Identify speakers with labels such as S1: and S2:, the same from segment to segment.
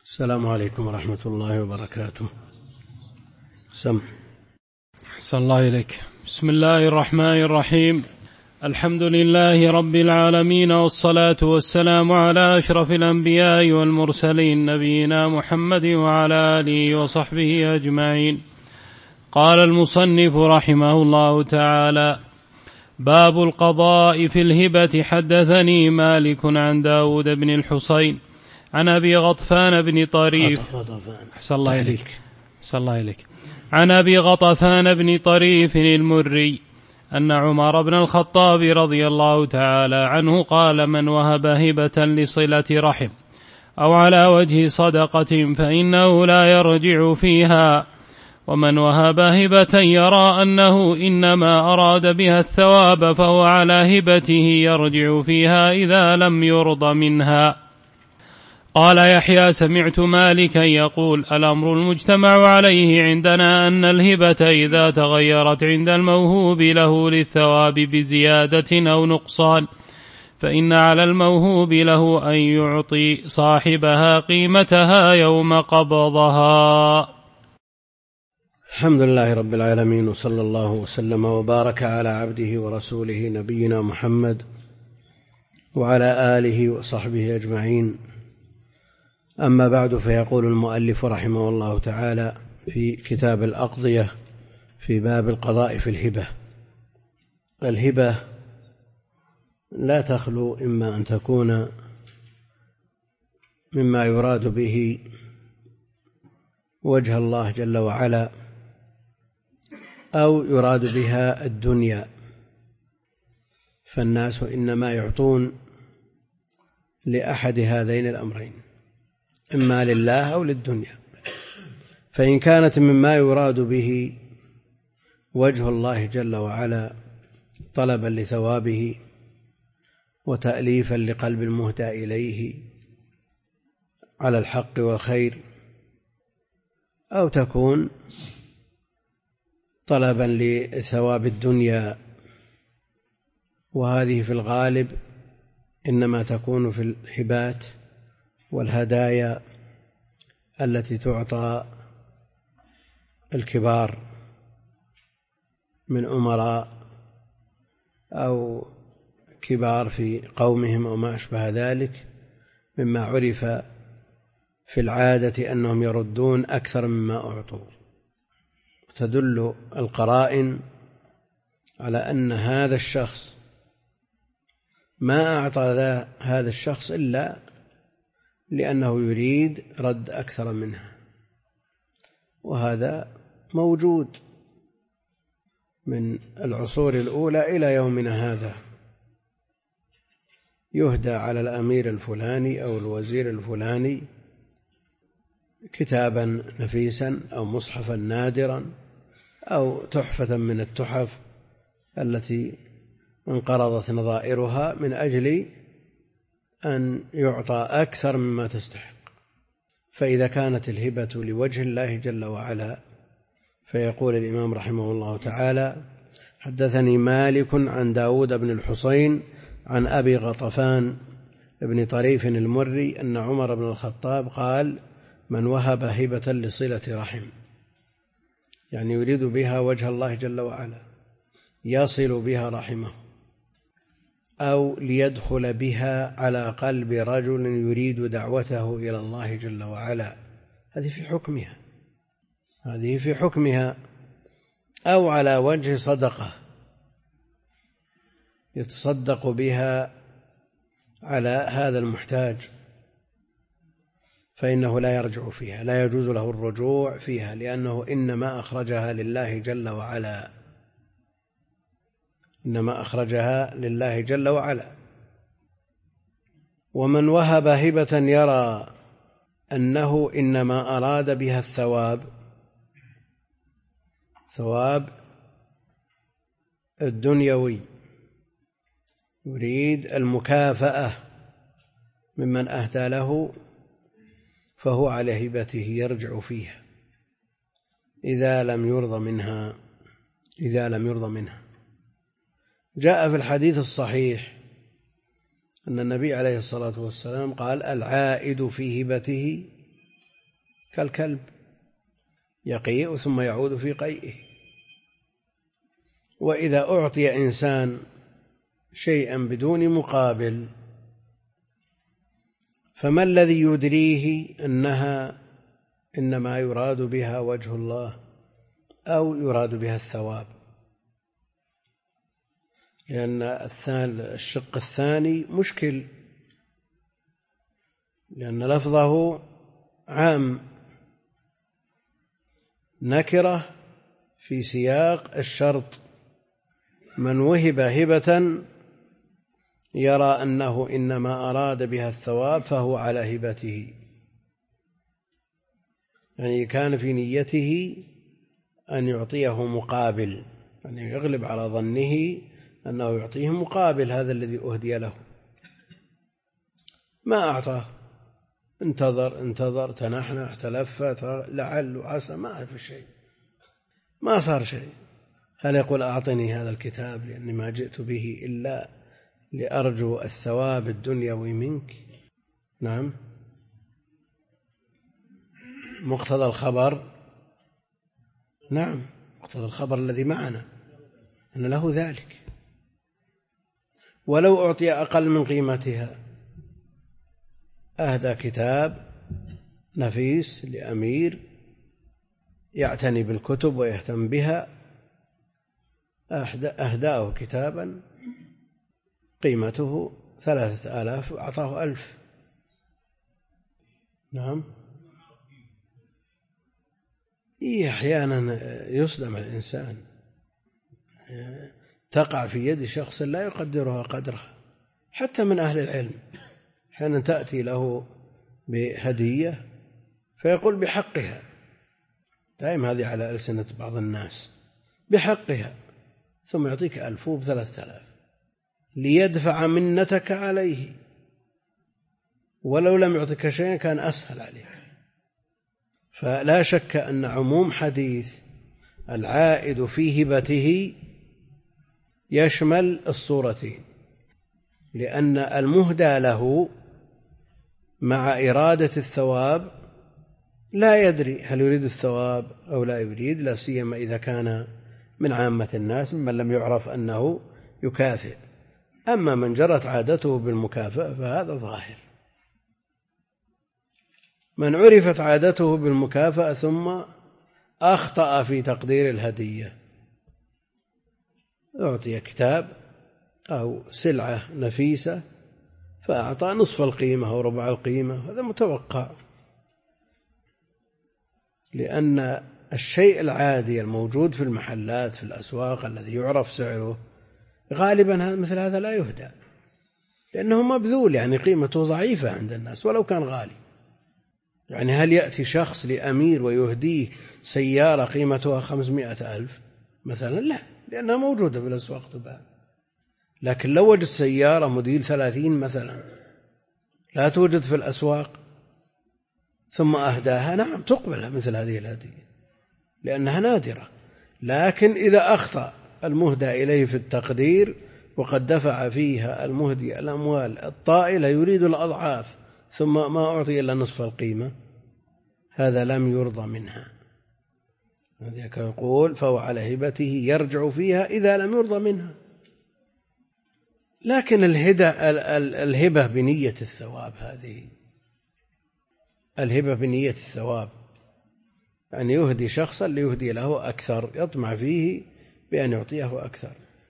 S1: السلام عليكم ورحمة الله وبركاته. سم.
S2: أحسن الله إليك. بسم الله الرحمن الرحيم. الحمد لله رب العالمين، والصلاة والسلام على أشرف الأنبياء والمرسلين، نبينا محمد وعلى آله وصحبه أجمعين. قال المصنف رحمه الله تعالى: باب القضاء في الهبة. حدثني مالك عن داود بن الحصين عن أبي غطفان بن طريف أحسن الله إليك عن أبي غطفان بن طريف المري أن عمر بن الخطاب رضي الله تعالى عنه قال: من وهب هبة لصلة رحم أو على وجه صدقة فإنه لا يرجع فيها، ومن وهب هبة يرى أنه إنما أراد بها الثواب فهو على هبته يرجع فيها إذا لم يرض منها. قال يحيى: سمعت مالكا يقول: الأمر المجتمع عليه عندنا أن الهبة إذا تغيرت عند الموهوب له للثواب بزيادة أو نقصان فإن على الموهوب له أن يعطي صاحبها قيمتها يوم قبضها.
S1: الحمد لله رب العالمين، وصلى الله وسلم وبارك على عبده ورسوله نبينا محمد وعلى آله وصحبه أجمعين. أما بعد، فيقول المؤلف رحمه الله تعالى في كتاب الأقضية في باب القضاء في الهبة. الهبة لا تخلو إما أن تكون مما يراد به وجه الله جل وعلا أو يراد بها الدنيا، فالناس إنما يعطون لأحد هذين الأمرين، إما لله أو للدنيا. فإن كانت مما يراد به وجه الله جل وعلا طلبا لثوابه وتأليفا لقلب المهدى إليه على الحق والخير، أو تكون طلبا لثواب الدنيا، وهذه في الغالب إنما تكون في الهبات والهدايا التي تعطى الكبار من أمراء أو كبار في قومهم أو ما أشبه ذلك، مما عرف في العادة أنهم يردون أكثر مما أعطوا. تدل القرائن على أن هذا الشخص ما أعطى هذا الشخص إلا لأنه يريد رد أكثر منها، وهذا موجود من العصور الأولى إلى يومنا هذا. يهدى على الأمير الفلاني أو الوزير الفلاني كتابا نفيسا أو مصحفا نادرا أو تحفة من التحف التي انقرضت نظائرها من أجل أن يعطى أكثر مما تستحق. فإذا كانت الهبة لوجه الله جل وعلا، فيقول الإمام رحمه الله تعالى: حدثني مالك عن داود بن الحصين عن أبي غطفان بن طريف المري أن عمر بن الخطاب قال: من وهب هبة لصلة رحم، يعني يريد بها وجه الله جل وعلا، يصل بها رحمه، أو ليدخل بها على قلب رجل يريد دعوته إلى الله جل وعلا، هذه في حكمها، أو على وجه صدقة يتصدق بها على هذا المحتاج، فإنه لا يرجع فيها، لا يجوز له الرجوع فيها، لأنه إنما أخرجها لله جل وعلا، ومن وهب هبة يرى أنه إنما أراد بها الثواب، ثواب الدنيوي، يريد المكافأة ممن أهدى له، فهو على هبته يرجع فيها إذا لم يرضى منها. جاء في الحديث الصحيح أن النبي عليه الصلاة والسلام قال: العائد في هبته كالكلب يقيء ثم يعود في قيئه. وإذا أعطي إنسان شيئا بدون مقابل فما الذي يدريه أنها إنما يراد بها وجه الله أو يراد بها الثواب؟ لأن الشق الثاني مشكل، لأن لفظه عام، نكرة في سياق الشرط. من وهب هبة يرى أنه إنما أراد بها الثواب فهو على هبته، يعني كان في نيته أن يعطيه مقابل، يعني يغلب على ظنه أنه يعطيه مقابل هذا الذي أهدي له، ما أعطاه، انتظر تنحنح تلفت لعل وعسى، ما أعرف شيء، ما صار شيء. هل يقول أعطني هذا الكتاب لأني ما جئت به إلا لأرجو الثواب الدنيوي منك؟ نعم، مقتضى الخبر، نعم مقتضى الخبر الذي معنا أن له ذلك. ولو أعطي أقل من قيمتها، أهدى كتاب نفيس لأمير يعتني بالكتب ويهتم بها، أهداه كتابا قيمته 3000 وأعطاه 1000. نعم، أحيانا يصدم الإنسان، تقع في يد شخص لا يقدرها قدرها حتى من أهل العلم. أحيانا تأتي له بهدية فيقول بحقها، دائما هذه على ألسنة بعض الناس، بحقها، ثم يعطيك 1000 ب3000 ليدفع منتك عليه، ولو لم يعطيك شيئا كان أسهل عليك. فلا شك أن عموم حديث العائد في هبته يشمل الصورتين، لأن المهدى له مع إرادة الثواب لا يدري هل يريد الثواب أو لا يريد، لا سيما إذا كان من عامة الناس ممن لم يعرف أنه يكافئ. أما من جرت عادته بالمكافأة فهذا ظاهر. من عرفت عادته بالمكافأة ثم أخطأ في تقدير الهدية، أعطي كتاب أو سلعة نفيسة فأعطى نصف القيمة أو ربع القيمة، هذا متوقع، لأن الشيء العادي الموجود في المحلات في الأسواق الذي يعرف سعره غالبا مثل هذا لا يهدى، لأنه مبذول، يعني قيمته ضعيفة عند الناس ولو كان غالي. يعني هل يأتي شخص لأمير ويهديه سيارة قيمتها 500,000 مثلا؟ لا، لأنها موجودة في الأسواق تباع. لكن لو وجد سيارة موديل 30 مثلا لا توجد في الأسواق ثم أهداها، نعم تقبل مثل هذه الهدية لأنها نادرة. لكن إذا أخطأ المهدى إليه في التقدير وقد دفع فيها المهدي الأموال الطائلة يريد الأضعاف ثم ما أعطي إلا نصف القيمة، هذا لم يرضى منها. هذا يقول فهو على هبته يرجع فيها إذا لم يرضى منها. لكن الهبة بنية الثواب، هذه الهبة بنية الثواب، يعني يهدي شخصا ليهدي له أكثر، يطمع فيه بأن يعطيه أكثر.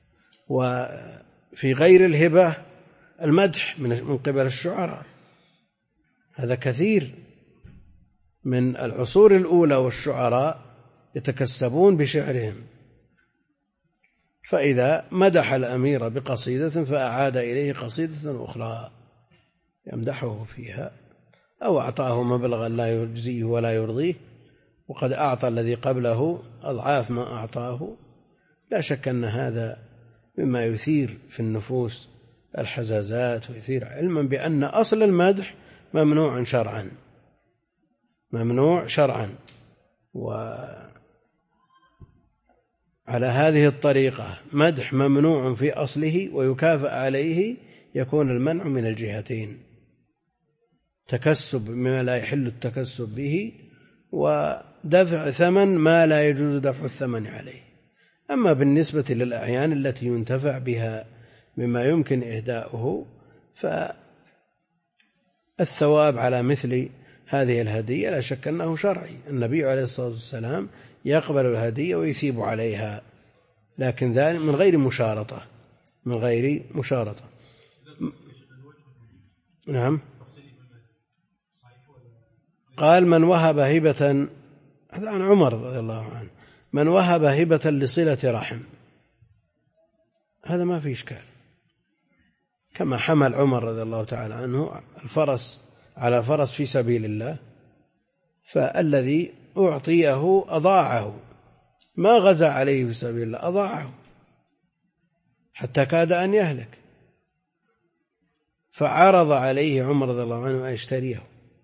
S1: وفي غير الهبة المدح من قبل الشعراء، هذا كثير من العصور الأولى، والشعراء يتكسبون بشعرهم، فإذا مدح الأمير بقصيدة فأعاد إليه قصيدة أخرى يمدحه فيها، أو أعطاه مبلغا لا يجزيه ولا يرضيه وقد أعطى الذي قبله أضعاف ما أعطاه، لا شك أن هذا مما يثير في النفوس الحزازات، ويثير علما بأن أصل المدح ممنوع شرعا، ممنوع شرعا. وعلى هذه الطريقة مدح ممنوع في أصله ويكافأ عليه، يكون المنع من الجهتين، تكسب بما لا يحل التكسب به، ودفع ثمن ما لا يجوز دفع الثمن عليه. أما بالنسبة للأعيان التي ينتفع بها مما يمكن إهداؤه فالثواب على مثل هذه الهدية لا شك أنه شرعي. النبي عليه الصلاة والسلام يقبل الهدية ويثيب عليها، لكن ذلك من غير مشارطة، من غير مشارطة. نعم. قال من وهب هبة، هذا عن عمر رضي الله عنه، من وهب هبة لصلة رحم، هذا ما في إشكال، كما حمل عمر رضي الله تعالى عنه الفرس على فرس في سبيل الله، فالذي أعطيه أضاعه، ما غزا عليه في سبيل الله، أضاعه حتى كاد أن يهلك، فعرض عليه عمر رضي الله عنه أن يشتريه،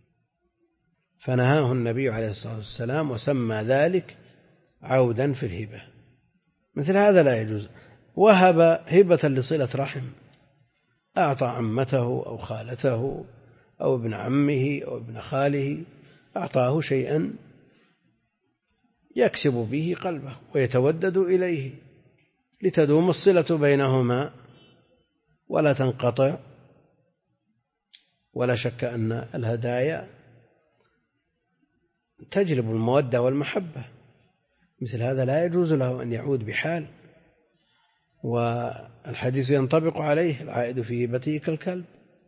S1: فنهاه النبي عليه الصلاة والسلام وسمى ذلك عودا في الهبة. مثل هذا لا يجوز. وهب هبة لصلة رحم، أعطى عمته أو خالته أو ابن عمه أو ابن خاله، أعطاه شيئا يكسب به قلبه ويتودد إليه لتدوم الصلة بينهما ولا تنقطع. ولا شك أن الهدايا تجلب المودة والمحبة، مثل هذا لا يجوز له أن يعود بحال، والحديث ينطبق عليه: العائد في هبته كالكلب،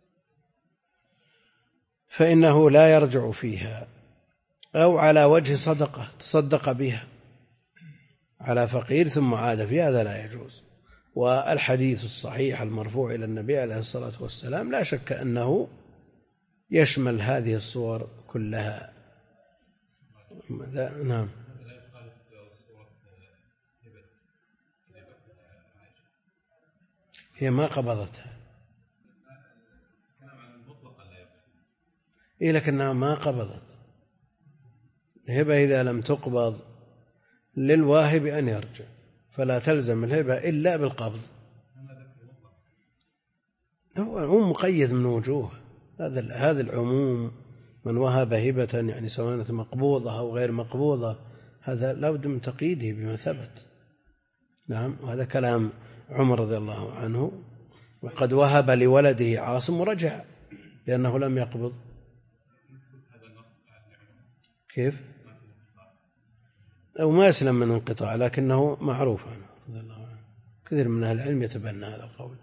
S1: فإنه لا يرجع فيها. أو على وجه صدقة، تصدق بها على فقير ثم عاد فيها، هذا لا يجوز. والحديث الصحيح المرفوع إلى النبي عليه الصلاة والسلام لا شك أنه يشمل هذه الصور كلها. نعم. هي ما قبضتها، لكنها ما قبضت. الهبة إذا لم تقبض للواهب أن يرجع، فلا تلزم الهبة إلا بالقبض. هو مقيد من وجوه، هذا العموم، من وهب هبة يعني سواء مقبوضة أو غير مقبوضة، هذا لا بد من تقييده بما ثبت. نعم. وهذا كلام عمر رضي الله عنه. وقد وهب لولده عاصم ورجع لأنه لم يقبض. كيف؟ أو ما يسلم من انقطاع، لكنه معروف عنه رضي الله عنه. كثير من أهل العلم يتبنى هذا القول،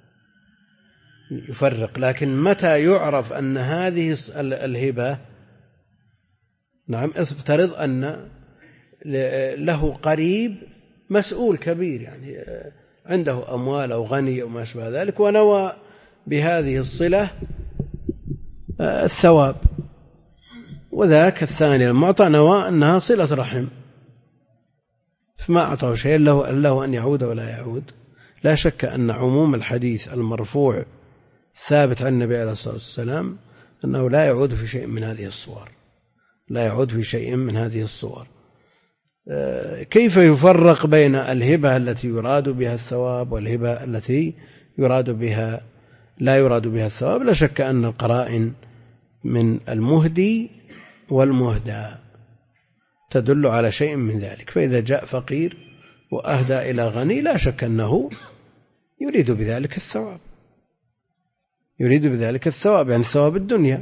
S1: يفرق. لكن متى يعرف أن هذه الهبة، نعم، افترض أن له قريب مسؤول كبير، يعني عنده أموال أو غني أو ما شابه ذلك، ونوى بهذه الصلة الثواب، وذاك الثاني المعطى نوى أنها صلة رحم، فما أعطاه شيء له أن يعود ولا يعود. لا شك أن عموم الحديث المرفوع ثابت عن النبي عليه الصلاة والسلام أنه لا يعود في شيء من هذه الصور، لا يعود في شيء من هذه الصور. كيف يفرق بين الهبة التي يراد بها الثواب والهبة التي يراد بها لا يراد بها الثواب؟ لا شك أن القرائن من المهدي والمهدى تدل على شيء من ذلك. فإذا جاء فقير وأهدى إلى غني لا شك أنه يريد بذلك الثواب، يريد بذلك الثواب، يعني ثواب الدنيا.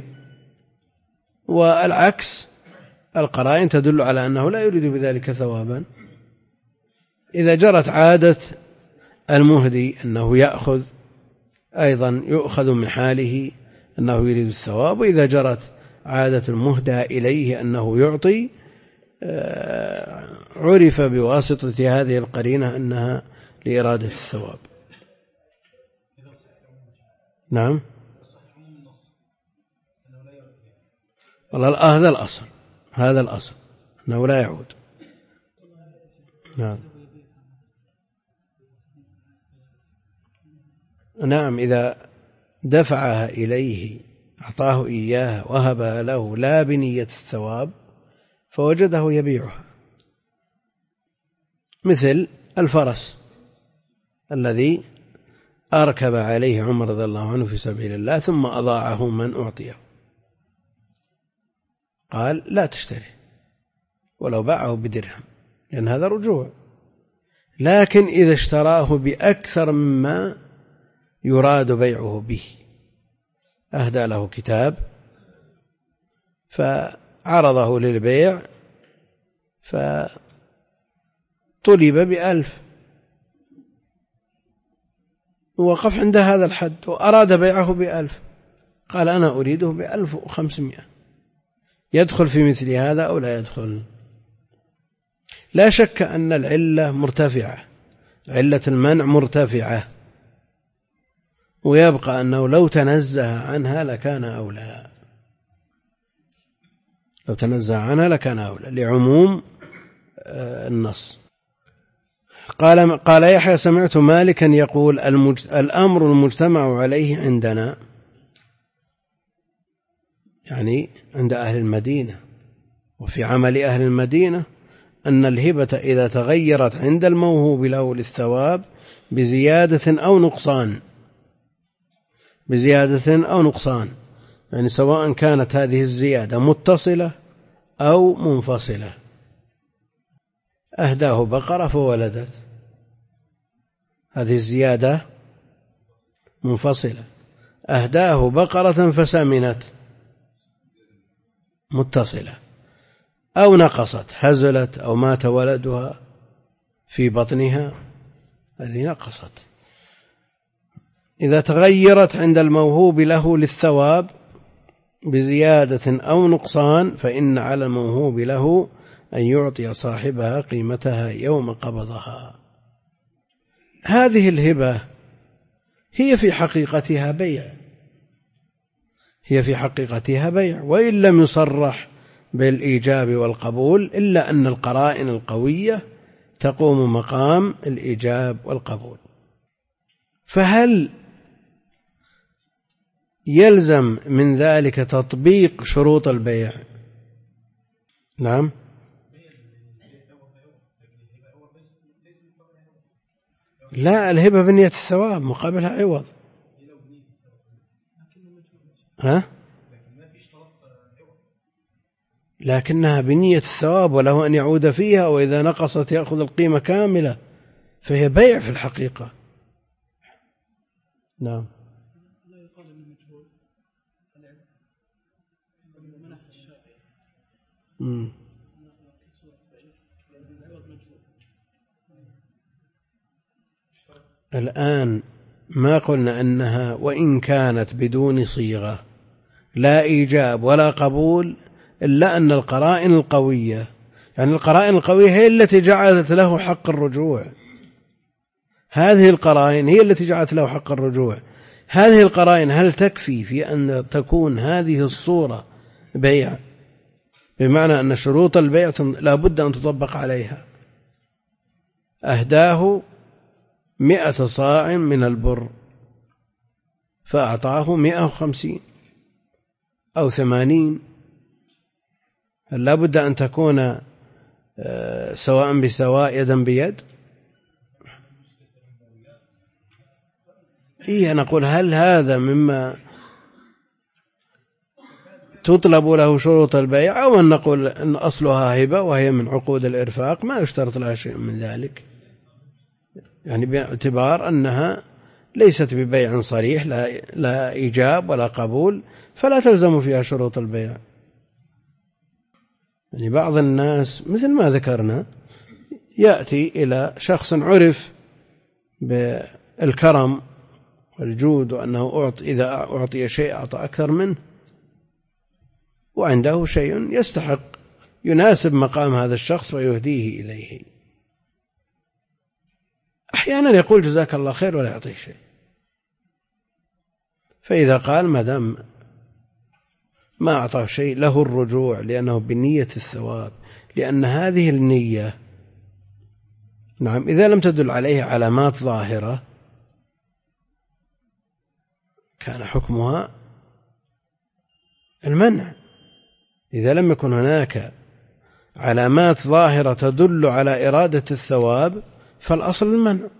S1: والعكس، القرائن تدل على أنه لا يريد بذلك ثوابا. إذا جرت عادة المهدي أنه يأخذ، أيضا يؤخذ من حاله أنه يريد الثواب. وإذا جرت عادة المهدى إليه أنه يعطي، عرف بواسطة هذه القرينة أنها لإرادة الثواب. نعم. والله هذا الأصل أنه لا يعود. نعم. إذا دفعها إليه، أعطاه إياها، وهبها له لا بنية الثواب، فوجده يبيعها، مثل الفرس الذي أركب عليه عمر رضي الله عنه في سبيل الله ثم أضاعه من أعطيه، قال لا تشتري، ولو باعه بدرهم، لأن هذا رجوع. لكن إذا اشتراه بأكثر مما يراد بيعه به، أهدى له كتاب فعرضه للبيع فطلب ب1,000، ووقف عند هذا الحد وأراد بيعه ب1,000، قال أنا أريده ب1,500، يدخل في مثل هذا أو لا يدخل؟ لا شك أن العلة مرتفعة، علة المنع مرتفعة، ويبقى أنه لو تنزه عنها لكان أولى، لو تنزه عنها لكان أولى لعموم النص. قال يحيى سمعت مالكا يقول الأمر المجتمع عليه عندنا، يعني عند أهل المدينة وفي عمل أهل المدينة، أن الهبة إذا تغيرت عند الموهوب له للثواب بزيادة أو نقصان، يعني سواء كانت هذه الزيادة متصلة أو منفصلة. أهداه بقرة فولدت، هذه الزيادة منفصلة. أهداه بقرة فسمنت، متصلة. أو نقصت، هزلت أو مات ولدها في بطنها، هذه نقصت. إذا تغيرت عند الموهوب له للثواب بزيادة أو نقصان فإن على الموهوب له أن يعطي صاحبها قيمتها يوم قبضها. هذه الهبة هي في حقيقتها بيع، وإن لم يصرح بالإيجاب والقبول، إلا أن القرائن القوية تقوم مقام الإيجاب والقبول. فهل يلزم من ذلك تطبيق شروط البيع؟ نعم. لا، الهبة بنية الثواب مقابلها عوض. لكنها بنية الثواب وله أن يعود فيها، وإذا نقصت يأخذ القيمة كاملة، فهي بيع في الحقيقة. نعم. الآن ما قلنا أنها وإن كانت بدون صيغة لا إيجاب ولا قبول، إلا أن القرائن القوية، يعني القرائن القوية هي التي جعلت له حق الرجوع. هذه القرائن هي التي جعلت له حق الرجوع. هذه القرائن هل تكفي في أن تكون هذه الصورة بيع؟ بمعنى أن شروط البيع لا بد أن تطبق عليها. أهداه 100 صاع من البر فأعطاه 150 أو 80، هل لا بد أن تكون سواء بسواء يدا بيد؟ نقول هل هذا مما تطلب له شروط البيع، أو أن نقول أن أصلها هبة وهي من عقود الإرفاق ما يشترط لها شيء من ذلك، يعني باعتبار أنها ليست ببيع صريح لا إيجاب ولا قبول، فلا تلزم فيها شروط البيع. يعني بعض الناس مثل ما ذكرنا يأتي إلى شخص عرف بالكرم والجود، وأنه إذا أعطي شيء أعطى أكثر منه، وعنده شيء يستحق يناسب مقام هذا الشخص ويهديه إليه. أحيانا يقول جزاك الله خير ولا يعطيه شيء، فإذا قال ما دام ما أعطاه شيء له الرجوع، لأنه بنية الثواب، لأن هذه النية نعم إذا لم تدل عليه علامات ظاهرة كان حكمها المنع. إذا لم يكن هناك علامات ظاهرة تدل على إرادة الثواب فالأصل المنع.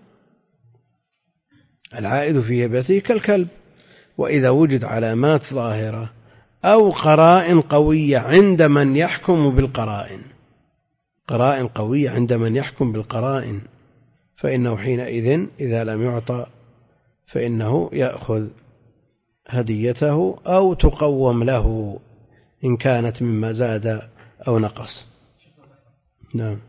S1: العائد في هبته كالكلب، وإذا وجد علامات ظاهرة أو قرائن قوية عند من يحكم بالقرائن، قرائن قوية عند من يحكم بالقرائن، فإنه حينئذ إذا لم يعطى فإنه يأخذ هديته أو تقوم له إن كانت مما زاد أو نقص. نعم.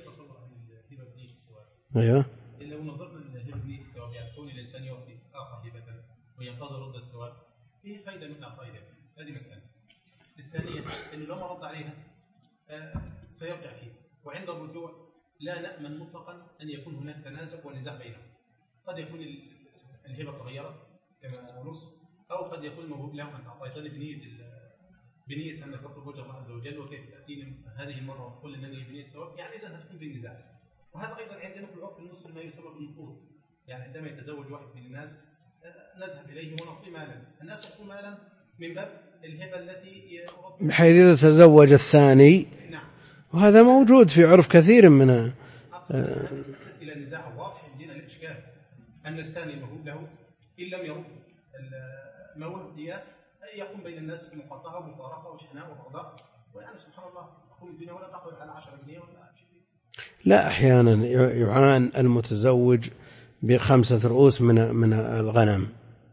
S1: أيوه.
S3: لو نظرنا للهبة بنية الثواب، يعني كون الإنسان يعطي آخر هبة وينتظر رد الثواب، فيه فائدة منها فائدة. هذه مسألة. الثانية إنه لما رد عليها سيرجع فيه، وعند الرجوع لا نأمن مطلقا أن يكون هناك تنازع ونزاع بينهم. قد يكون الهبة تغيرت كما نص، أو قد يكون موهوب له أن أعطيتني بنية أن تطلب وجه الله عز وجل، وكيف تأتيني هذه المرة وتقول أنني بنية الثواب، يعني إذا هتكون في النزاع. وهذا أيضا عندنا في العرف المصري ما يسمى بالنقود، يعني عندما يتزوج واحد من الناس نذهب إليه ونعطي مالا، الناس يعطون مالا من باب الهبة التي
S1: بحيث إذا تزوج الثاني.
S3: نعم.
S1: وهذا موجود في عرف كثير منها.
S3: إلى النزاع واضح عندنا الإشكال أن الثاني موهوب له إن لم يرد ما وهب إياه يقوم بين الناس مقاطعة ومفارقة وشحناء وبغضاء، ويعني سبحان الله تقوم الدنيا ولا تقبل على 10 جنيه ولا شيء.
S1: لا، أحيانا يعان المتزوج ب5 رؤوس من الغنم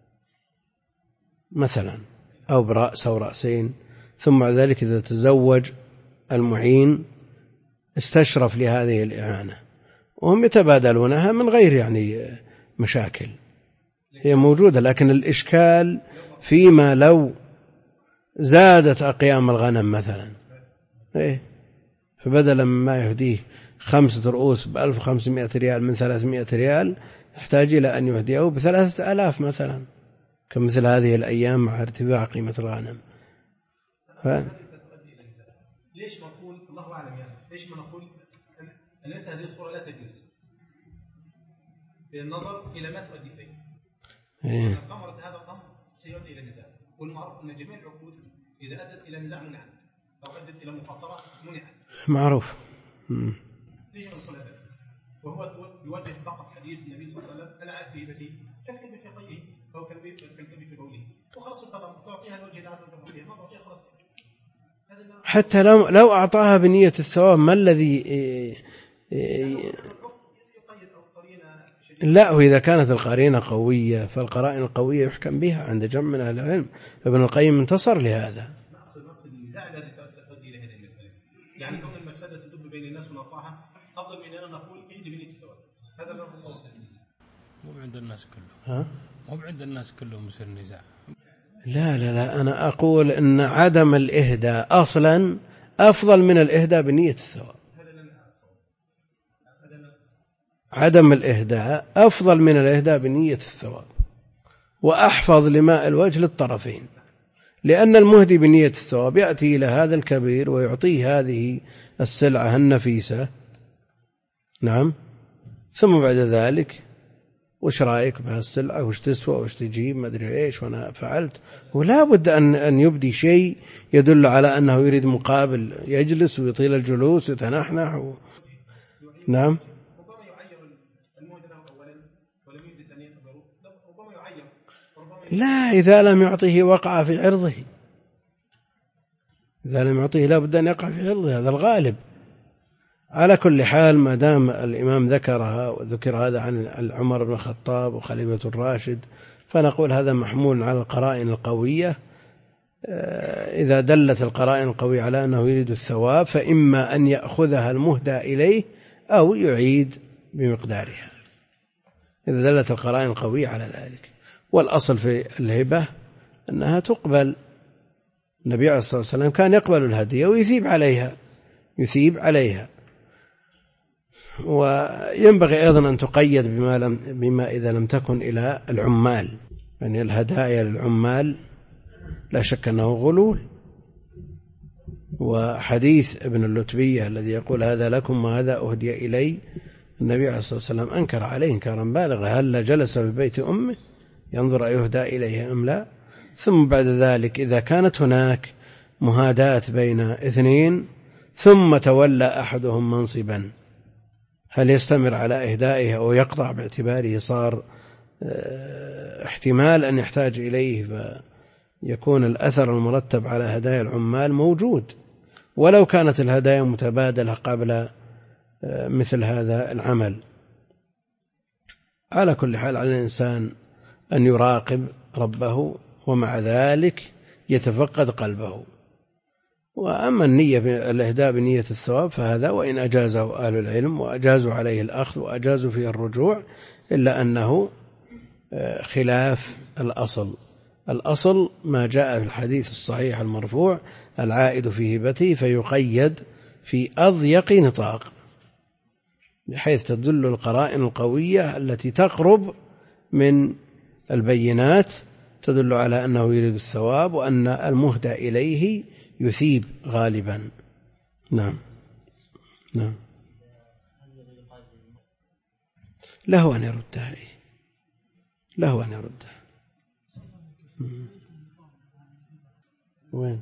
S1: مثلا، أو برأس أو رأسين، ثم بعد ذلك إذا تزوج المعين استشرف لهذه الإعانة، وهم يتبادلونها من غير يعني مشاكل، هي موجودة. لكن الإشكال فيما لو زادت أقيام الغنم مثلا، فبدلا مما يهديه 5 رؤوس ب1500 ريال من 300 ريال، يحتاج إلى أن يهديه ب3000 مثلا، كمثل هذه الأيام مع ارتفاع قيمة الغنم.
S3: ليش ما نقول الله أعلم، يعني ليش ما نقول أن هذه الصورة لا تجوز بالنظر إلى ما تؤدي إليه؟ ثمرة هذا الأمر سيؤدي إلى نزاع، والمعروف أن جميع العقود إذا أدت إلى نزاع منعت، أو أدت إلى مخاطرة منعت.
S1: معروف.
S3: ليش نقول هذا؟ وهو يوجه فقط حديث النبي صلى الله عليه وسلم: أنا عارف في هبته كالكلب في قيئه أو كالكلب في بوله، وخلاص تعطيها الوجه الله عز وجل، ما تعطيها خلاص.
S1: حتى لو أعطاها بنية الثواب، ما الذي لا، وإذا كانت القرينة قوية، فالقرائن القوية يحكم بها عند جمع من أهل العلم. ابن القيم انتصر لهذا.
S3: مقصد النزاع الذي تؤدي إلى هذه المسألة، يعني كون المفسدة تدب بين الناس ونرفعها أفضل من أن نقول اهدي بنية الثواب. هذا لا يصل
S2: مو عند الناس كلهم. مو عند الناس كلهم يصير النزاع.
S1: لا، أنا أقول أن عدم الإهداء أصلا أفضل من الإهداء بنية الثواب. عدم الإهداء أفضل من الإهداء بنية الثواب، وأحفظ لماء الوجه للطرفين، لأن المهدي بنية الثواب يأتي إلى هذا الكبير ويعطيه هذه السلعة النفيسة، نعم، ثم بعد ذلك وش رأيك بهالسلعة، وش تسوى، وش تجيب، ما أدري إيش، وأنا فعلت. ولا بد أن يبدي شيء يدل على أنه يريد مقابل، يجلس ويطيل الجلوس ويتنحنح نعم. لا، إذا لم يعطيه وقع في عرضه، إذا لم يعطيه لا بد أن يقع في عرضه، هذا الغالب. على كل حال، ما دام الإمام ذكرها وذكر هذا عن عمر بن الخطاب وخليفة الراشد، فنقول هذا محمول على القرائن القوية. إذا دلت القرائن القوية على أنه يريد الثواب، فإما أن يأخذها المهدى إليه أو يعيد بمقدارها، إذا دلت القرائن القوية على ذلك. والأصل في الهبة أنها تقبل. النبي عليه الصلاة والسلام كان يقبل الهدية ويثيب عليها. وينبغي أيضا أن تقيد بما إذا لم تكن إلى العمال، يعني الهدايا للعمال لا شك أنه غلول. وحديث ابن اللتبية الذي يقول هذا لكم وهذا أهدي إلي، النبي عليه الصلاة والسلام أنكر عليه إنكارا بالغا: هل جلس في بيت أمه ينظر أيهدى إليه أم لا؟ ثم بعد ذلك إذا كانت هناك مهاداة بين اثنين ثم تولى أحدهم منصبا، هل يستمر على إهدائه أو يقطع باعتباره صار احتمال أن يحتاج إليه، فيكون الأثر المرتب على هدايا العمال موجود، ولو كانت الهدايا متبادلة قبل مثل هذا العمل. على كل حال على الإنسان أن يراقب ربه ومع ذلك يتفقد قلبه. وأما النية الإهداء بنية الثواب فهذا وإن أجازه أهل العلم وأجازوا عليه الأخذ وأجازوا فيه الرجوع إلا أنه خلاف الأصل. الأصل ما جاء في الحديث الصحيح المرفوع: العائد في هبته فيقيد في أضيق نطاق، بحيث تدل القرائن القوية التي تقرب من البينات تدل على أنه يريد الثواب وأن المهدى إليه يثيب غالبا. نعم نعم. له أن يردها، له أن يردها. وين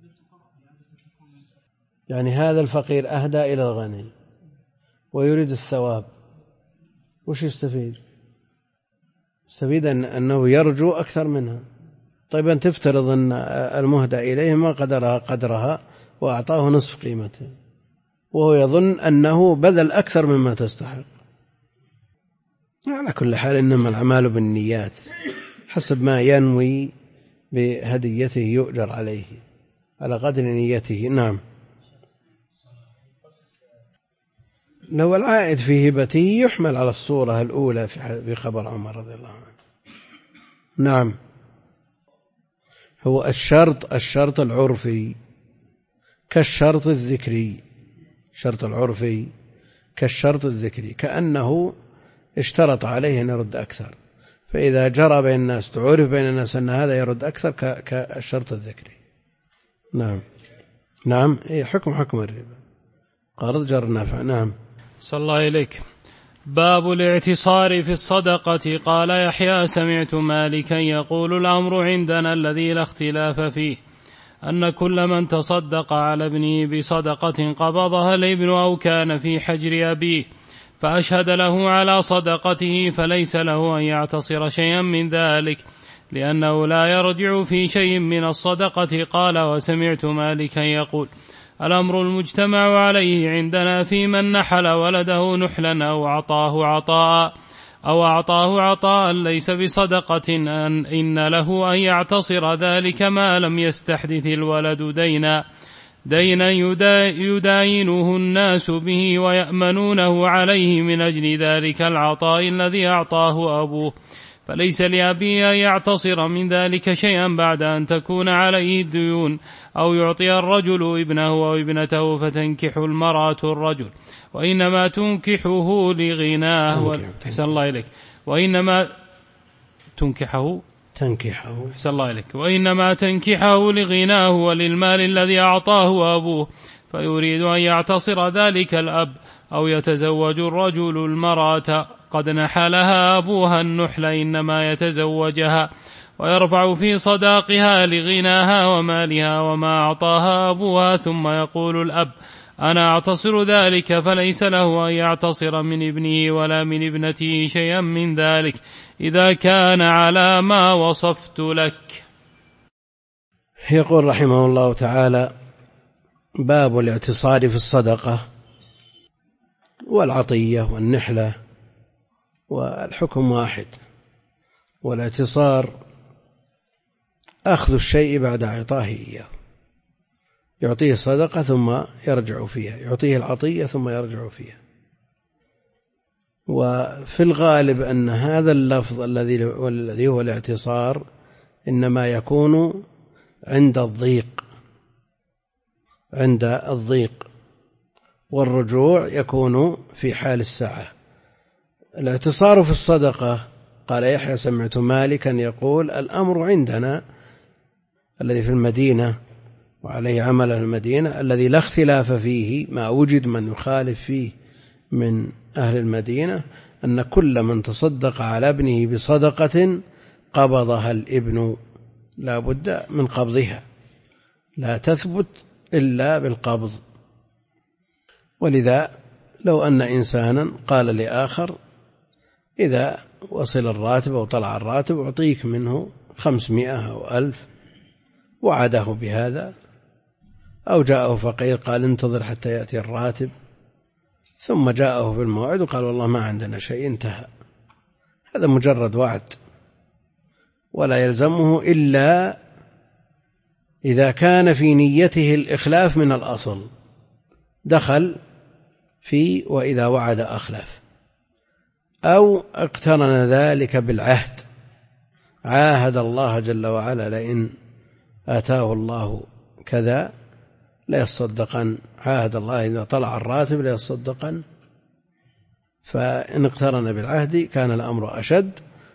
S1: يعني هذا الفقير أهدى إلى الغني ويريد الثواب، وش يستفيد؟ يستفيد أنه يرجو أكثر منها. طيب أن تفترض أن المهدى إليه ما قدرها وأعطاه نصف قيمته وهو يظن أنه بذل أكثر مما تستحق. على كل حال إنما الأعمال بالنيات، حسب ما ينوي بهديته يؤجر عليه على قدر نيته. نعم. لو العائد في هبته يحمل على الصورة الأولى في خبر عمر رضي الله عنه. نعم. هو الشرط العرفي كالشرط الذكري، الشرط العرفي كالشرط الذكري، كأنه اشترط عليه أن يرد أكثر، فإذا جرى بين الناس تعرف بين الناس أن هذا يرد أكثر كالشرط الذكري. نعم نعم. حكم الربا، قرض جر نافع. نعم.
S2: صلى الله إليك. باب الاعتصار في الصدقة. قال يحيى: سمعت مالكا يقول: الأمر عندنا الذي لا اختلاف فيه أن كل من تصدق على ابنه بصدقة قبضها الابن أو كان في حجر أبيه فأشهد له على صدقته فليس له أن يعتصر شيئا من ذلك، لأنه لا يرجع في شيء من الصدقة. قال: وسمعت مالكا يقول: الأمر المجتمع عليه عندنا في من نحل ولده نحلا أو أعطاه عطاء ليس بصدقة إن له أن يعتصر ذلك ما لم يستحدث الولد دينا يداينه الناس به ويأمنونه عليه من أجل ذلك العطاء الذي أعطاه أبوه، فليس لأبيه أن يعتصر من ذلك شيئا بعد أن تكون عليه الديون، أو يعطي الرجل ابنه أو ابنته فتنكح المرأة الرجل وإنما تنكحه لغناه. أحسن الله إليك. وإنما تنكحه أحسن الله إليك. وإنما تنكحه لغناه وللمال الذي أعطاه أبوه، فيريد أن يعتصر ذلك الأب، أو يتزوج الرجل المرأة قد نحلها أبوها النحل إنما يتزوجها ويرفع في صداقها لغناها ومالها وما أعطاها أبوها، ثم يقول الأب: أنا أعتصر ذلك، فليس له أن يعتصر من ابنه ولا من ابنته شيئا من ذلك إذا كان على ما وصفت لك.
S1: يقول رحمه الله تعالى: باب الاعتصار في الصدقة والعطية والنحلة، والحكم واحد. والاعتصار أخذ الشيء بعد إعطائه إياه، يعطيه الصدقة ثم يرجع فيها، يعطيه العطية ثم يرجع فيها. وفي الغالب أن هذا اللفظ الذي هو الاعتصار إنما يكون عند الضيق، والرجوع يكون في حال السعة. الاعتصار في الصدقة، قال يحيى: سمعت مالكا يقول: الأمر عندنا الذي في المدينة وعليه عمل المدينة الذي لا اختلاف فيه، ما وجد من يخالف فيه من أهل المدينة، أن كل من تصدق على ابنه بصدقة قبضها الابن، لا بد من قبضها، لا تثبت إلا بالقبض. ولذا لو أن إنسانا قال لآخر: إذا وصل الراتب أو طلع الراتب أعطيك منه 500 أو 1000، وعده بهذا، أو جاءه فقير قال: انتظر حتى يأتي الراتب، ثم جاءه في الموعد وقال والله ما عندنا شيء، انتهى. هذا مجرد وعد ولا يلزمه إلا إذا كان في نيته الإخلاف من الأصل، دخل في وإذا وعد أخلف، أو اقترن ذلك بالعهد، عاهد الله جل وعلا لئن آتاه الله كذا ليصدقن، عاهد الله إذا طلع الراتب ليصدقن، فإن اقترن بالعهد كان الأمر أشد.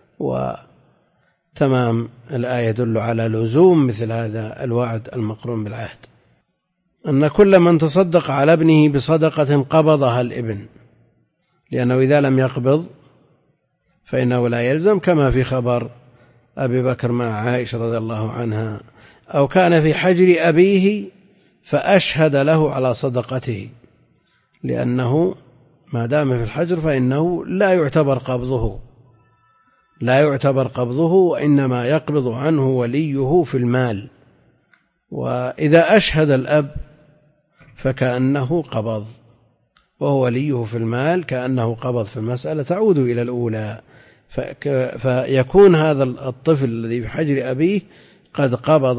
S1: وتمام الآية يدل على لزوم مثل هذا الوعد المقرون بالعهد، أن كل من تصدق على ابنه بصدقة قبضها الابن، لأنه إذا لم يقبض فإنه لا يلزم، كما في خبر أبي بكر مع عائشة رضي الله عنها، أو كان في حجر أبيه فأشهد له على صدقته، لأنه ما دام في الحجر فإنه لا يعتبر قبضه، وإنما يقبض عنه وليه في المال. وإذا أشهد الأب فكأنه قبض، وهو وليه في المال كأنه قبض، في المسألة تعود إلى الأولى، فيكون هذا الطفل الذي في حجر أبيه قد قبض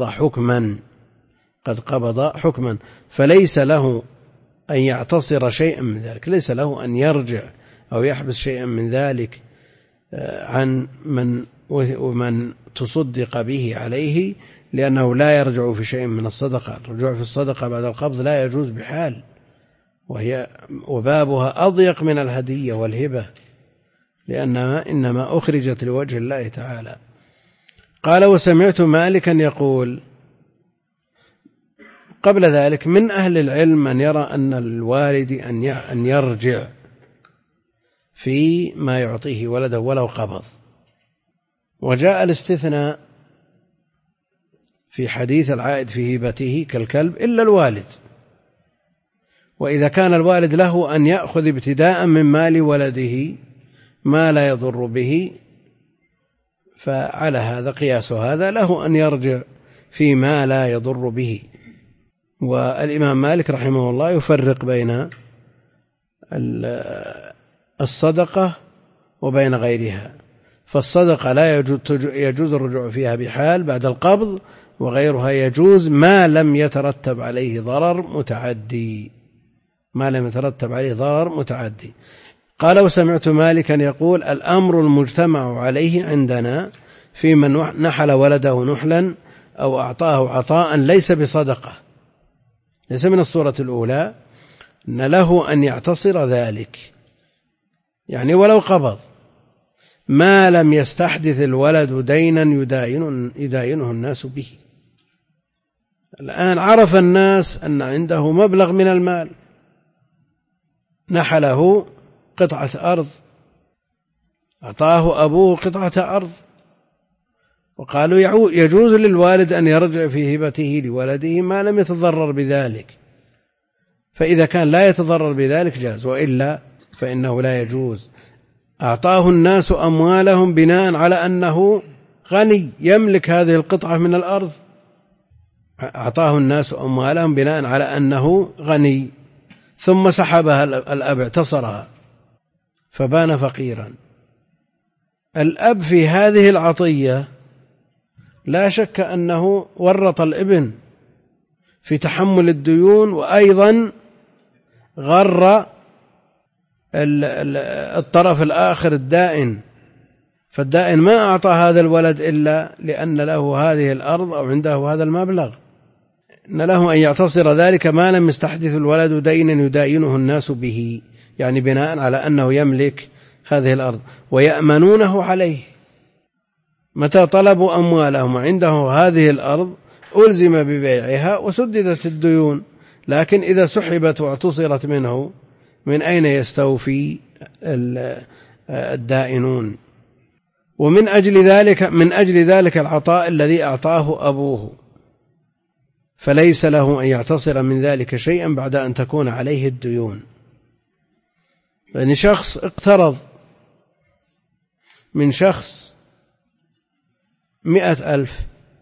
S1: حكما، فليس له أن يعتصر شيئا من ذلك، ليس له أن يرجع أو يحبس شيئا من ذلك عن من تصدق به عليه، لأنه لا يرجع في شيء من الصدقة. الرجوع في الصدقة بعد القبض لا يجوز بحال، وبابها أضيق من الهدية والهبة، لأنها إنما أخرجت لوجه الله تعالى. قال وسمعت مالكا يقول. قبل ذلك من أهل العلم من يرى أن الوالد أن يرجع في ما يعطيه ولده ولو قبض، وجاء الاستثناء في حديث العائد في هبته كالكلب إلا الوالد، وإذا كان الوالد له أن يأخذ ابتداء من مال ولده ما لا يضر به، فعلى هذا قياس هذا له أن يرجع فيما لا يضر به. والإمام مالك رحمه الله يفرق بين الصدقة وبين غيرها، فالصدقة لا يجوز الرجوع فيها بحال بعد القبض، وغيرها يجوز ما لم يترتب عليه ضرر متعدي. قال وسمعت مالكا يقول الأمر المجتمع عليه عندنا في من نحل ولده نحلا أو أعطاه عطاء ليس بصدقة، ليس من الصورة الأولى، أن له أن يعتصر ذلك، يعني ولو قبض، ما لم يستحدث الولد دينا يداينه الناس به. الآن عرف الناس أن عنده مبلغ من المال، نحله قطعة أرض، أعطاه أبوه قطعة أرض، وقالوا يجوز للوالد أن يرجع في هبته لولده ما لم يتضرر بذلك، فإذا كان لا يتضرر بذلك جاز، وإلا فإنه لا يجوز. أعطاه الناس أموالهم بناء على أنه غني يملك هذه القطعة من الأرض، أعطاه الناس أموالهم بناء على أنه غني، ثم سحبها الأب اعتصرها فبان فقيرا. الأب في هذه العطية لا شك أنه ورط الابن في تحمل الديون، وأيضا غر الطرف الآخر الدائن، فالدائن ما أعطى هذا الولد إلا لأن له هذه الأرض أو عنده هذا المبلغ، إن له أن يعتصر ذلك ما لم يستحدث الولد دينا يداينه الناس به، يعني بناء على أنه يملك هذه الأرض ويأمنونه عليه. متى طلبوا أموالهم وعنده هذه الأرض ألزم ببيعها وسددت الديون، لكن إذا سحبت واعتصرت منه من أين يستوفي الدائنون؟ ومن أجل ذلك العطاء الذي أعطاه أبوه، فليس له أن يعتصر من ذلك شيئا بعد أن تكون عليه الديون. يعني شخص اقترض من شخص 100,000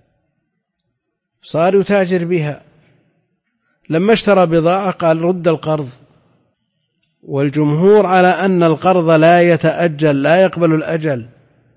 S1: صار يتاجر بها، لما اشترى بضاعة قال رد القرض، والجمهور على أن القرض لا يتأجل، لا يقبل الأجل،